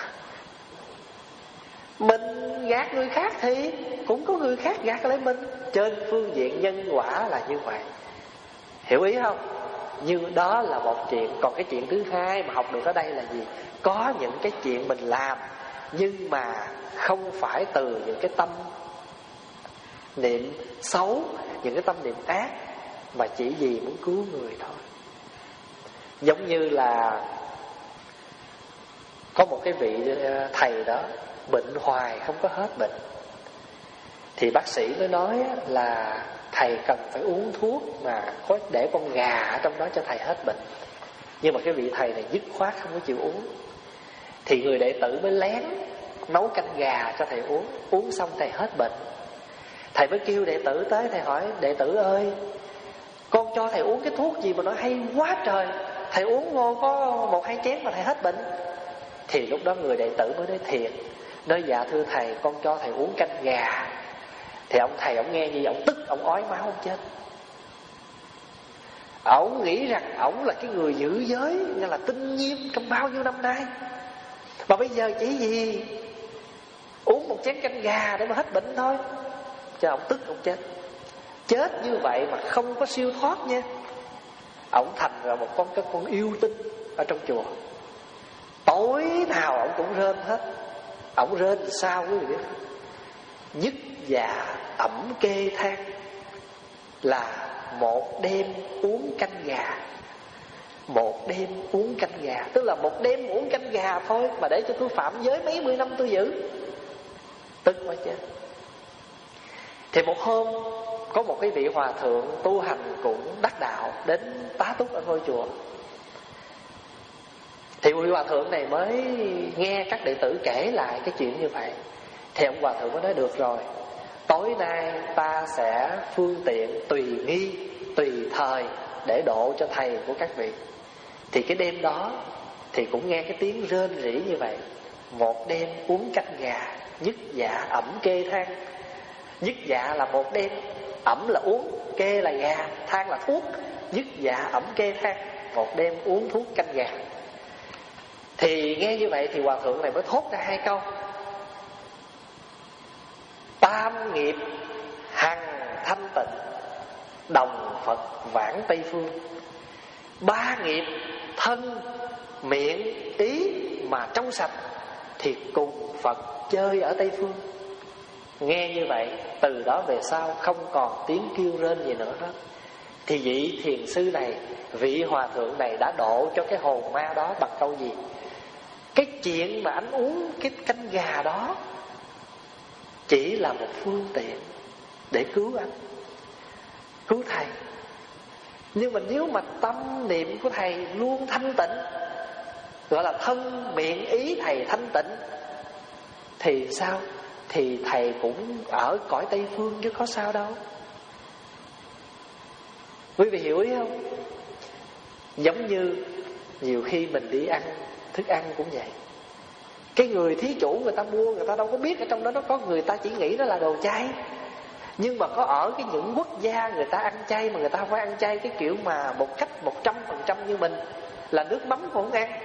mình gạt người khác thì cũng có người khác gạt lấy mình. Trên phương diện nhân quả là như vậy, hiểu ý không? Nhưng đó là một chuyện. Còn cái chuyện thứ hai mà học được ở đây là gì? Có những cái chuyện mình làm nhưng mà không phải từ những cái tâm niệm xấu, những cái tâm niệm ác, mà chỉ vì muốn cứu người thôi. Giống như là có một cái vị thầy đó bệnh hoài không có hết bệnh, thì bác sĩ mới nói là thầy cần phải uống thuốc mà có để con gà ở trong đó cho thầy hết bệnh. Nhưng mà cái vị thầy này dứt khoát không có chịu uống. Thì người đệ tử mới lén nấu canh gà cho thầy uống. Uống xong thầy hết bệnh. Thầy mới kêu đệ tử tới, thầy hỏi đệ tử ơi, con cho thầy uống cái thuốc gì mà nó hay quá trời, thầy uống vô có một hai chén mà thầy hết bệnh. Thì lúc đó người đệ tử mới nói thiệt, nói dạ thưa thầy, con cho thầy uống canh gà. Thì ông thầy ông nghe như ông tức, ông ói máu ông chết. Ông nghĩ rằng ông là cái người giữ giới, nghĩa là tinh nghiêm trong bao nhiêu năm nay, mà bây giờ chỉ vì uống một chén canh gà để mà hết bệnh thôi, cho ông tức ông chết. Chết như vậy mà không có siêu thoát nha. Ông thành ra một con cái con yêu tinh ở trong chùa. Tối nào ông cũng rên hết. Ông rên sao quý vị biết? Nhức dạ ẩm kê than là một đêm uống canh gà. Một đêm uống canh gà, tức là một đêm uống canh gà thôi mà để cho tôi phạm giới mấy mươi năm tôi giữ. Tức quá chết. Thì một hôm có một cái vị hòa thượng tu hành cũng đắc đạo đến tá túc ở ngôi chùa. Thì vị hòa thượng này mới nghe các đệ tử kể lại cái chuyện như vậy. Thì ông hòa thượng mới nói được rồi, tối nay ta sẽ phương tiện tùy nghi, tùy thời để độ cho thầy của các vị. Thì cái đêm đó thì cũng nghe cái tiếng rên rỉ như vậy. Một đêm uống canh gà, nhức dạ ẩm kê than. Nhức dạ là một đêm, ẩm là uống, kê là gà, than là thuốc. Nhức dạ ẩm kê than, một đêm uống thuốc canh gà. Thì nghe như vậy thì hòa thượng này mới thốt ra hai câu: tam nghiệp hằng thanh tịnh, đồng Phật vãng Tây phương. Ba nghiệp thân, miệng, ý mà trong sạch thì cùng Phật chơi ở Tây phương. Nghe như vậy, từ đó về sau không còn tiếng kêu rên gì nữa hết. Thì vị thiền sư này, vị hòa thượng này đã độ cho cái hồn ma đó bằng câu gì? Cái chuyện mà anh uống cái canh gà đó chỉ là một phương tiện để cứu anh, cứu thầy. Nhưng mà nếu mà tâm niệm của thầy luôn thanh tịnh, gọi là thân miệng ý thầy thanh tịnh, thì sao? Thì thầy cũng ở cõi Tây phương chứ có sao đâu. Quý vị hiểu ý không? Giống như nhiều khi mình đi ăn thức ăn cũng vậy. Cái người thí chủ người ta mua, người ta đâu có biết ở trong đó nó có, người ta chỉ nghĩ nó là đồ chay. Nhưng mà có ở cái những quốc gia người ta ăn chay, mà người ta không phải ăn chay cái kiểu mà một cách một trăm phần trăm như mình, là nước mắm cũng không ăn,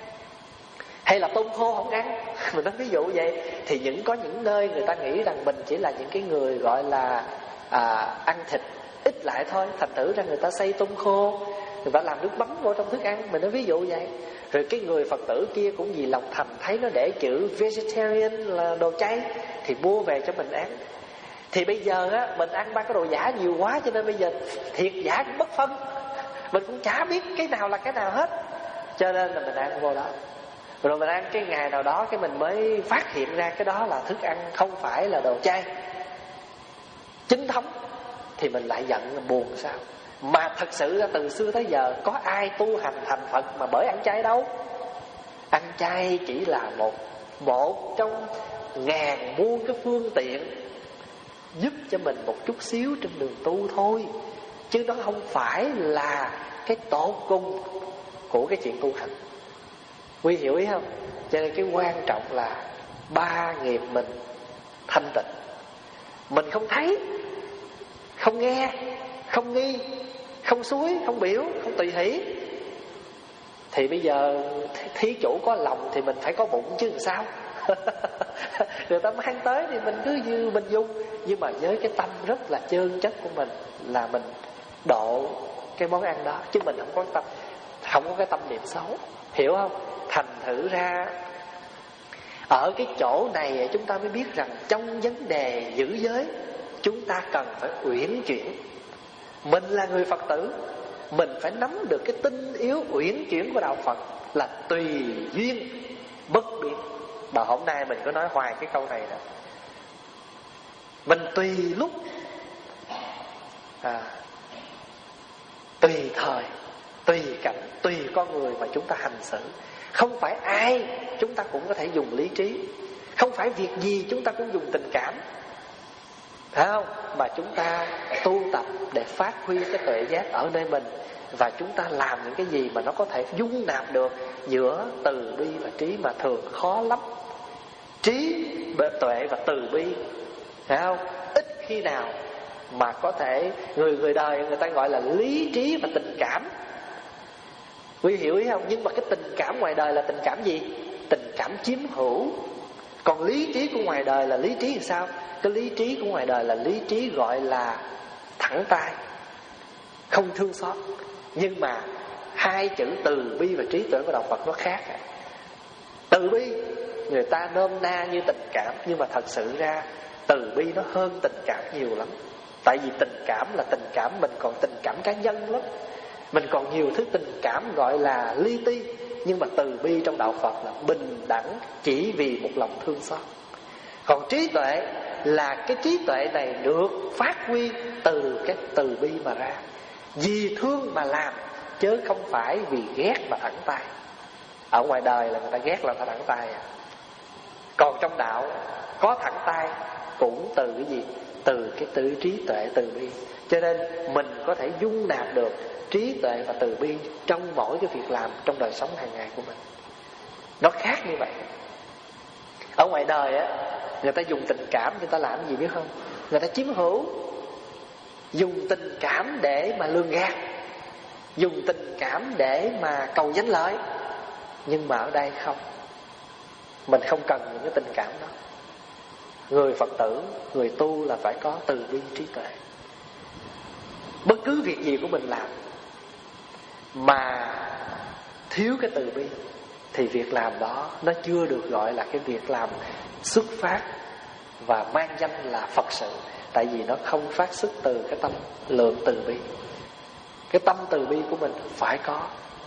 hay là tôm khô không ăn. Mình nói ví dụ vậy. Thì những có những nơi người ta nghĩ rằng mình chỉ là những cái người gọi là à, ăn thịt ít lại thôi, thành thử ra người ta xay tôm khô, người ta làm nước mắm vô trong thức ăn. Mình nói ví dụ vậy. Rồi cái người Phật tử kia cũng vì lòng thành thấy nó để chữ vegetarian là đồ chay thì mua về cho mình ăn. Thì bây giờ á, mình ăn ba cái đồ giả nhiều quá, cho nên bây giờ thiệt giả cũng bất phân, mình cũng chả biết cái nào là cái nào hết, cho nên là mình ăn vô đó. Rồi mình ăn cái ngày nào đó cái mình mới phát hiện ra cái đó là thức ăn không phải là đồ chay chính thống, thì mình lại giận, buồn sao? Mà thật sự ra từ xưa tới giờ có ai tu hành thành Phật mà bởi ăn chay đâu. Ăn chay chỉ là một một trong ngàn muôn cái phương tiện giúp cho mình một chút xíu trên đường tu thôi, chứ nó không phải là cái tột cùng của cái chuyện tu hành. Quý hiểu ý không? Cho nên cái quan trọng là ba nghiệp mình thanh tịnh. Mình không thấy, không nghe, không nghi, không suối, không biểu, không tùy hỷ, thì bây giờ thí chủ có lòng thì mình phải có bụng chứ làm sao. Người ta mang tới thì mình cứ như mình dùng, nhưng mà với cái tâm rất là chân chất của mình là mình độ cái món ăn đó, chứ mình không có tâm, không có cái tâm niệm xấu. Hiểu không? Thành thử ra ở cái chỗ này chúng ta mới biết rằng trong vấn đề giữ giới chúng ta cần phải uyển chuyển. Mình là người Phật tử, mình phải nắm được cái tinh yếu uyển chuyển của đạo Phật là tùy duyên bất biến. Mà hôm nay mình có nói hoài cái câu này đó. Mình tùy lúc à, tùy thời, tùy cảnh, tùy con người mà chúng ta hành xử. Không phải ai chúng ta cũng có thể dùng lý trí, không phải việc gì chúng ta cũng dùng tình cảm, phải không? Mà chúng ta tu tập để phát huy cái tuệ giác ở nơi mình, và chúng ta làm những cái gì mà nó có thể dung nạp được giữa từ bi và trí, mà thường khó lắm. Trí, tuệ và từ bi, phải không? Ít khi nào mà có thể, người người đời người ta gọi là lý trí và tình cảm. Quý hiểu ý không? Nhưng mà cái tình cảm ngoài đời là tình cảm gì? Tình cảm chiếm hữu. Còn lý trí của ngoài đời là lý trí thì sao? Cái lý trí của ngoài đời là lý trí gọi là thẳng tay, không thương xót. Nhưng mà hai chữ từ bi và trí tuệ của đạo Phật nó khác. Từ bi người ta nôm na như tình cảm, nhưng mà thật sự ra từ bi nó hơn tình cảm nhiều lắm. Tại vì tình cảm là tình cảm, mình còn tình cảm cá nhân lắm, mình còn nhiều thứ tình cảm gọi là li ti. Nhưng mà từ bi trong đạo Phật là bình đẳng chỉ vì một lòng thương xót. Còn trí tuệ là cái trí tuệ này được phát huy từ cái từ bi mà ra, vì thương mà làm, chứ không phải vì ghét mà thẳng tay. Ở ngoài đời là người ta ghét là người ta thẳng tay à. Còn trong đạo có thẳng tay cũng từ cái gì? Từ cái từ trí tuệ từ bi. Cho nên mình có thể dung nạp được trí tuệ và từ bi trong mỗi cái việc làm trong đời sống hàng ngày của mình. Nó khác như vậy. Ở ngoài đời á, người ta dùng tình cảm, người ta làm gì biết không? Người ta chiếm hữu, dùng tình cảm để mà lường gạt, dùng tình cảm để mà cầu danh lợi. Nhưng mà ở đây không, mình không cần những cái tình cảm đó. Người Phật tử, người tu là phải có từ bi trí tuệ. Bất cứ việc gì của mình làm mà thiếu cái từ bi thì việc làm đó nó chưa được gọi là cái việc làm xuất phát và mang danh là Phật sự. Tại vì nó không phát xuất từ cái tâm lượng từ bi. Cái tâm từ bi của mình phải có.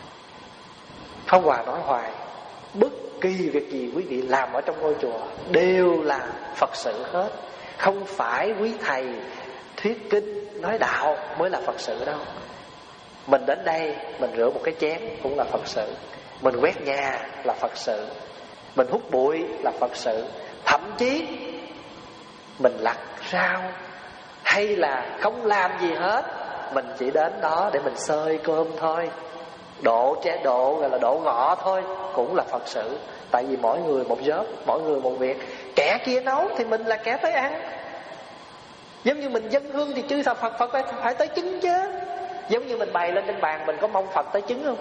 Pháp Hòa nói hoài, bất kỳ việc gì quý vị làm ở trong ngôi chùa đều là Phật sự hết. Không phải quý thầy thuyết kinh nói đạo mới là Phật sự đâu. Mình đến đây mình rửa một cái chén cũng là Phật sự. Mình quét nhà là Phật sự. Mình hút bụi là Phật sự. Thậm chí mình lặt rau hay là không làm gì hết, mình chỉ đến đó để mình xơi cơm thôi, độ chế độ gọi là độ ngọ thôi, cũng là Phật sự. Tại vì mỗi người một job, mỗi người một việc. Kẻ kia nấu thì mình là kẻ tới ăn. Giống như mình dâng hương thì chư Phật Phật phải, phải tới chứng chứ. Giống như mình bày lên trên bàn, mình có mong Phật tới chứng không?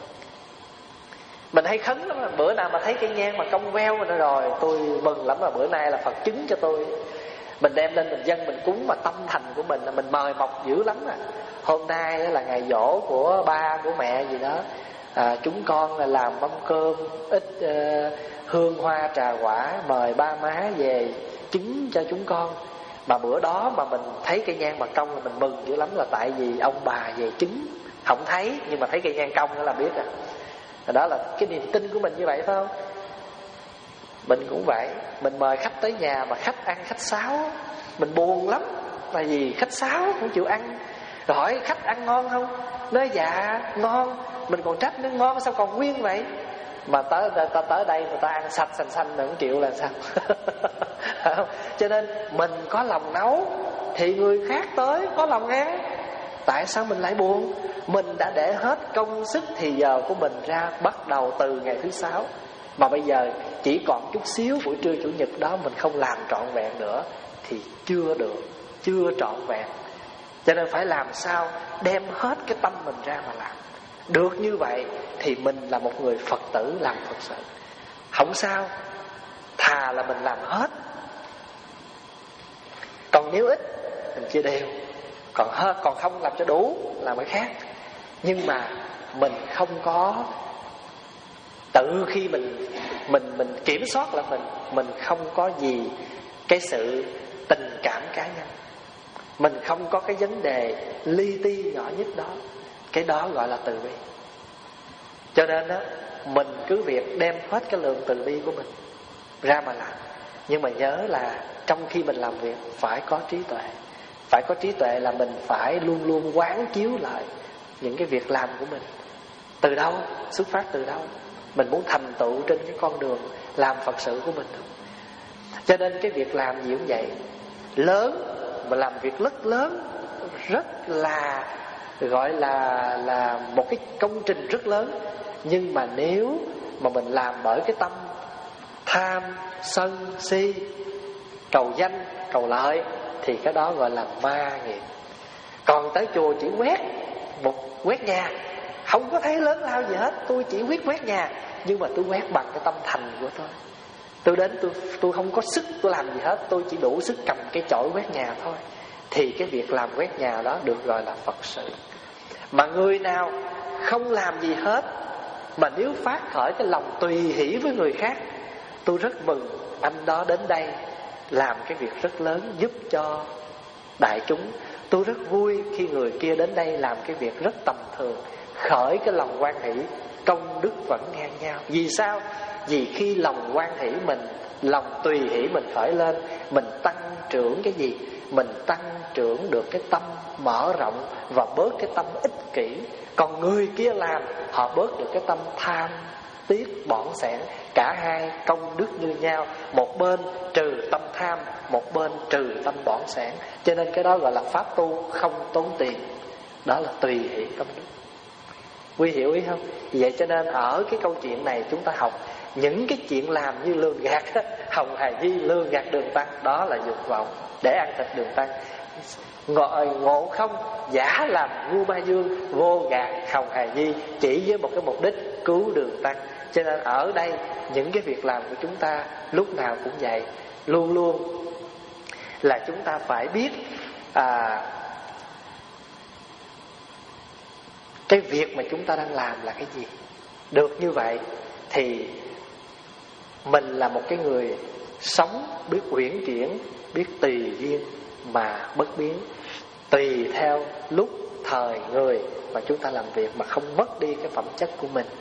Mình hay khấn lắm, bữa nào mà thấy cây nhang mà cong veo rồi, rồi tôi mừng lắm, là bữa nay là Phật chứng cho tôi. Mình đem lên mình dâng, mình cúng mà tâm thành của mình là mình mời mọc dữ lắm à. Hôm nay là ngày giỗ của ba của mẹ gì đó, à, chúng con là làm mâm cơm ít uh, hương hoa trà quả, mời ba má về chứng cho chúng con. Mà bữa đó mà mình thấy cây nhang mà cong là mình mừng dữ lắm, là tại vì ông bà về chứng. Không thấy nhưng mà thấy cây nhang cong nữa là biết rồi. Đó là cái niềm tin của mình như vậy phải không? Mình cũng vậy. Mình mời khách tới nhà mà khách ăn khách sáo, mình buồn lắm. Tại vì khách sáo không chịu ăn. Rồi hỏi khách ăn ngon không? Nói dạ ngon. Mình còn trách nó ngon sao còn nguyên vậy? Mà tới, tới, tới đây người ta ăn sạch xanh xanh nữa, không chịu là sao? Cho nên mình có lòng nấu thì người khác tới có lòng ăn. Tại sao mình lại buồn? Mình đã để hết công sức thì giờ của mình ra, bắt đầu từ ngày thứ sáu. Mà bây giờ chỉ còn chút xíu buổi trưa chủ nhật đó mình không làm trọn vẹn nữa thì chưa được, chưa trọn vẹn. Cho nên phải làm sao đem hết cái tâm mình ra mà làm. Được như vậy thì mình là một người Phật tử làm Phật sự. Không sao, thà là mình làm hết. Còn nếu ít mình chia đều. Còn hơn, còn không làm cho đủ là cái khác. Nhưng mà mình không có tự khi mình mình mình kiểm soát là mình mình không có gì cái sự tình cảm cá nhân. Mình không có cái vấn đề li ti nhỏ nhất đó. Cái đó gọi là từ bi. Cho nên đó, mình cứ việc đem hết cái lượng từ bi của mình ra mà làm. Nhưng mà nhớ là trong khi mình làm việc phải có trí tuệ. Phải có trí tuệ là mình phải luôn luôn quán chiếu lại những cái việc làm của mình. Từ đâu? Xuất phát từ đâu? Mình muốn thành tựu trên cái con đường làm Phật sự của mình. Cho nên cái việc làm gì cũng vậy. Lớn mà làm việc rất lớn, rất là gọi là là một cái công trình rất lớn. Nhưng mà nếu mà mình làm bởi cái tâm tham, sân, si, cầu danh, cầu lợi thì cái đó gọi là ma nghiệp. Còn tới chùa chỉ quét một quét nhà, không có thấy lớn lao gì hết. Tôi chỉ quyết quét nhà, nhưng mà tôi quét bằng cái tâm thành của tôi. Tôi đến tôi tôi không có sức tôi làm gì hết, tôi chỉ đủ sức cầm cái chổi quét nhà thôi. Thì cái việc làm quét nhà đó được gọi là Phật sự. Mà người nào không làm gì hết, mà nếu phát khởi cái lòng tùy hỷ với người khác, tôi rất mừng anh đó đến đây làm cái việc rất lớn giúp cho đại chúng. Tôi rất vui khi người kia đến đây làm cái việc rất tầm thường, khởi cái lòng hoan hỷ, công đức vẫn ngang nhau. Vì sao? Vì khi lòng hoan hỷ mình, lòng tùy hỷ mình khởi lên, mình tăng trưởng cái gì? Mình tăng trưởng được cái tâm mở rộng và bớt cái tâm ích kỷ. Còn người kia làm, họ bớt được cái tâm tham tiếc bỏn sẻn. Cả hai công đức như nhau. Một bên trừ tâm tham, một bên trừ tâm bỏn sẻn. Cho nên cái đó gọi là pháp tu không tốn tiền. Đó là tùy hỷ công đức. Quý hiểu ý không? Vậy cho nên ở cái câu chuyện này chúng ta học những cái chuyện làm như lường gạt Hồng Hà Di lường gạt Đường Tăng, đó là dục vọng để ăn thịt Đường Tăng. Ngộ, ngộ không giả làm ngu ma dương, vô gạt Hồng Hà Di, chỉ với một cái mục đích cứu Đường Tăng. Cho nên ở đây những cái việc làm của chúng ta lúc nào cũng vậy, luôn luôn là chúng ta phải biết à, cái việc mà chúng ta đang làm là cái gì. Được như vậy thì mình là một cái người sống biết uyển chuyển, biết tùy duyên mà bất biến, tùy theo lúc thời người mà chúng ta làm việc, mà không mất đi cái phẩm chất của mình.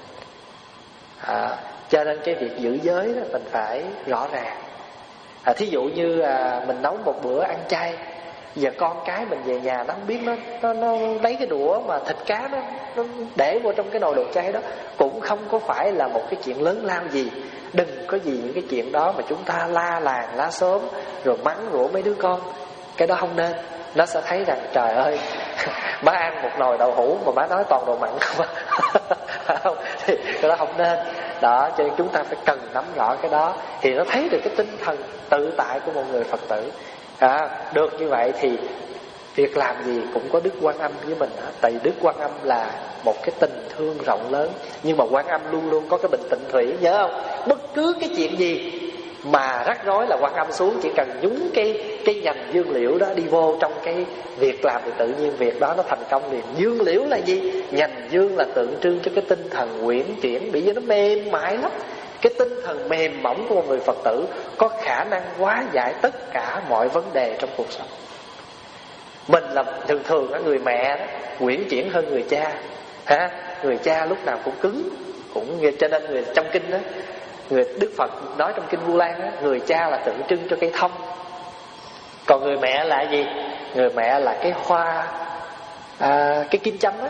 à, Cho nên cái việc giữ giới đó mình phải rõ ràng. à, Thí dụ như à, mình nấu một bữa ăn chay, giờ con cái mình về nhà nó không biết, nó, nó, nó lấy cái đũa mà thịt cá nó, nó để vô trong cái nồi đồ chay đó, cũng không có phải là một cái chuyện lớn lao gì. Đừng có vì những cái chuyện đó mà chúng ta la làng lá xóm rồi mắng rủa mấy đứa con. Cái đó không nên. Nó sẽ thấy rằng trời ơi, má ăn một nồi đậu hũ mà má nói toàn đồ mặn không không thì cái đó không nên. Đó, cho nên chúng ta phải cần nắm rõ cái đó, thì nó thấy được cái tinh thần tự tại của một người Phật tử. à, Được như vậy thì việc làm gì cũng có Đức Quan Âm với mình hết. Tại vì Đức Quan Âm là một cái tình thương rộng lớn, nhưng mà Quan Âm luôn luôn có cái bình tĩnh thủy, nhớ không? Bất cứ cái chuyện gì mà rắc rối là Quan Âm xuống, chỉ cần nhúng cái cái nhành dương liễu đó đi vô trong cái việc làm thì tự nhiên việc đó nó thành công liền. Dương liễu là gì? Nhành dương là tượng trưng cho cái tinh thần uyển chuyển, bởi vì nó mềm mại lắm. Cái tinh thần mềm mỏng của một người Phật tử có khả năng hóa giải tất cả mọi vấn đề trong cuộc sống. Mình là thường thường á, người mẹ đó uyển chuyển hơn người cha, hả? Người cha lúc nào cũng cứng, cũng cho nên người trong kinh đó, người Đức Phật nói trong kinh Vu Lan đó, người cha là tượng trưng cho cây thông, còn người mẹ là gì? Người mẹ là cái hoa, à, cái kim châm đó,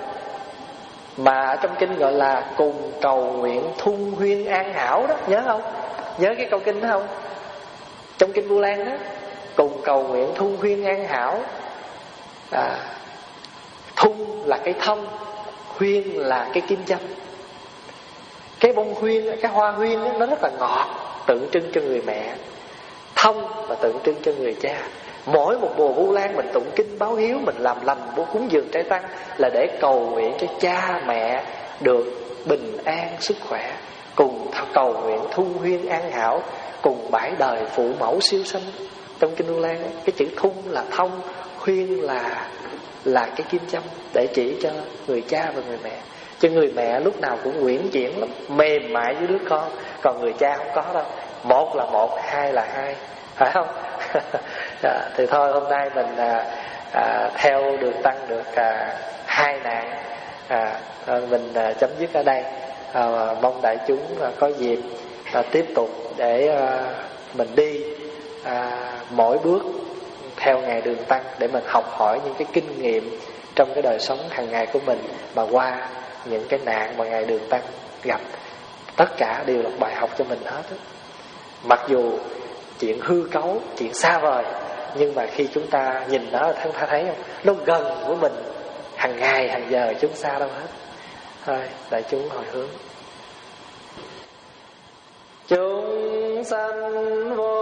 mà ở trong kinh gọi là cùng cầu nguyện thung huyên an hảo đó, nhớ không? Nhớ cái câu kinh đó không? Trong kinh Vu Lan đó, cùng cầu nguyện thung huyên an hảo. à, Thung là cái thông, huyên là cái kim châm. Cái bông huyên, cái hoa huyên đó, nó rất là ngọt, tượng trưng cho người mẹ. Thông là tượng trưng cho người cha. Mỗi một mùa Vu Lan mình tụng kinh báo hiếu, mình làm lành bố cúng dường trai tăng là để cầu nguyện cho cha mẹ được bình an sức khỏe, cùng cầu nguyện thu huyên an hảo, cùng bãi đời phụ mẫu siêu sanh. Trong kinh Vu Lan ấy, cái chữ thung là thông, huyên là là cái kim châm để chỉ cho người cha và người mẹ. Chứ người mẹ lúc nào cũng uyển chuyển lắm, mềm mại với đứa con, còn người cha không có đâu. Một là một, hai là hai, phải không? À, thì thôi hôm nay mình à, à, theo đường tăng được à, hai nạn, à, mình à, chấm dứt ở đây. à, Mong đại chúng à, có dịp à, tiếp tục để à, mình đi à, mỗi bước theo ngày đường tăng, để mình học hỏi những cái kinh nghiệm trong cái đời sống hàng ngày của mình, mà qua những cái nạn mà ngày đường tăng gặp, tất cả đều là bài học cho mình hết đó. Mặc dù chuyện hư cấu, chuyện xa vời, nhưng mà khi chúng ta nhìn nó, chúng ta thấy không, nó gần với mình hàng ngày hàng giờ, chúng xa đâu hết. Thôi đại chúng hồi hướng. Chúng sanh vô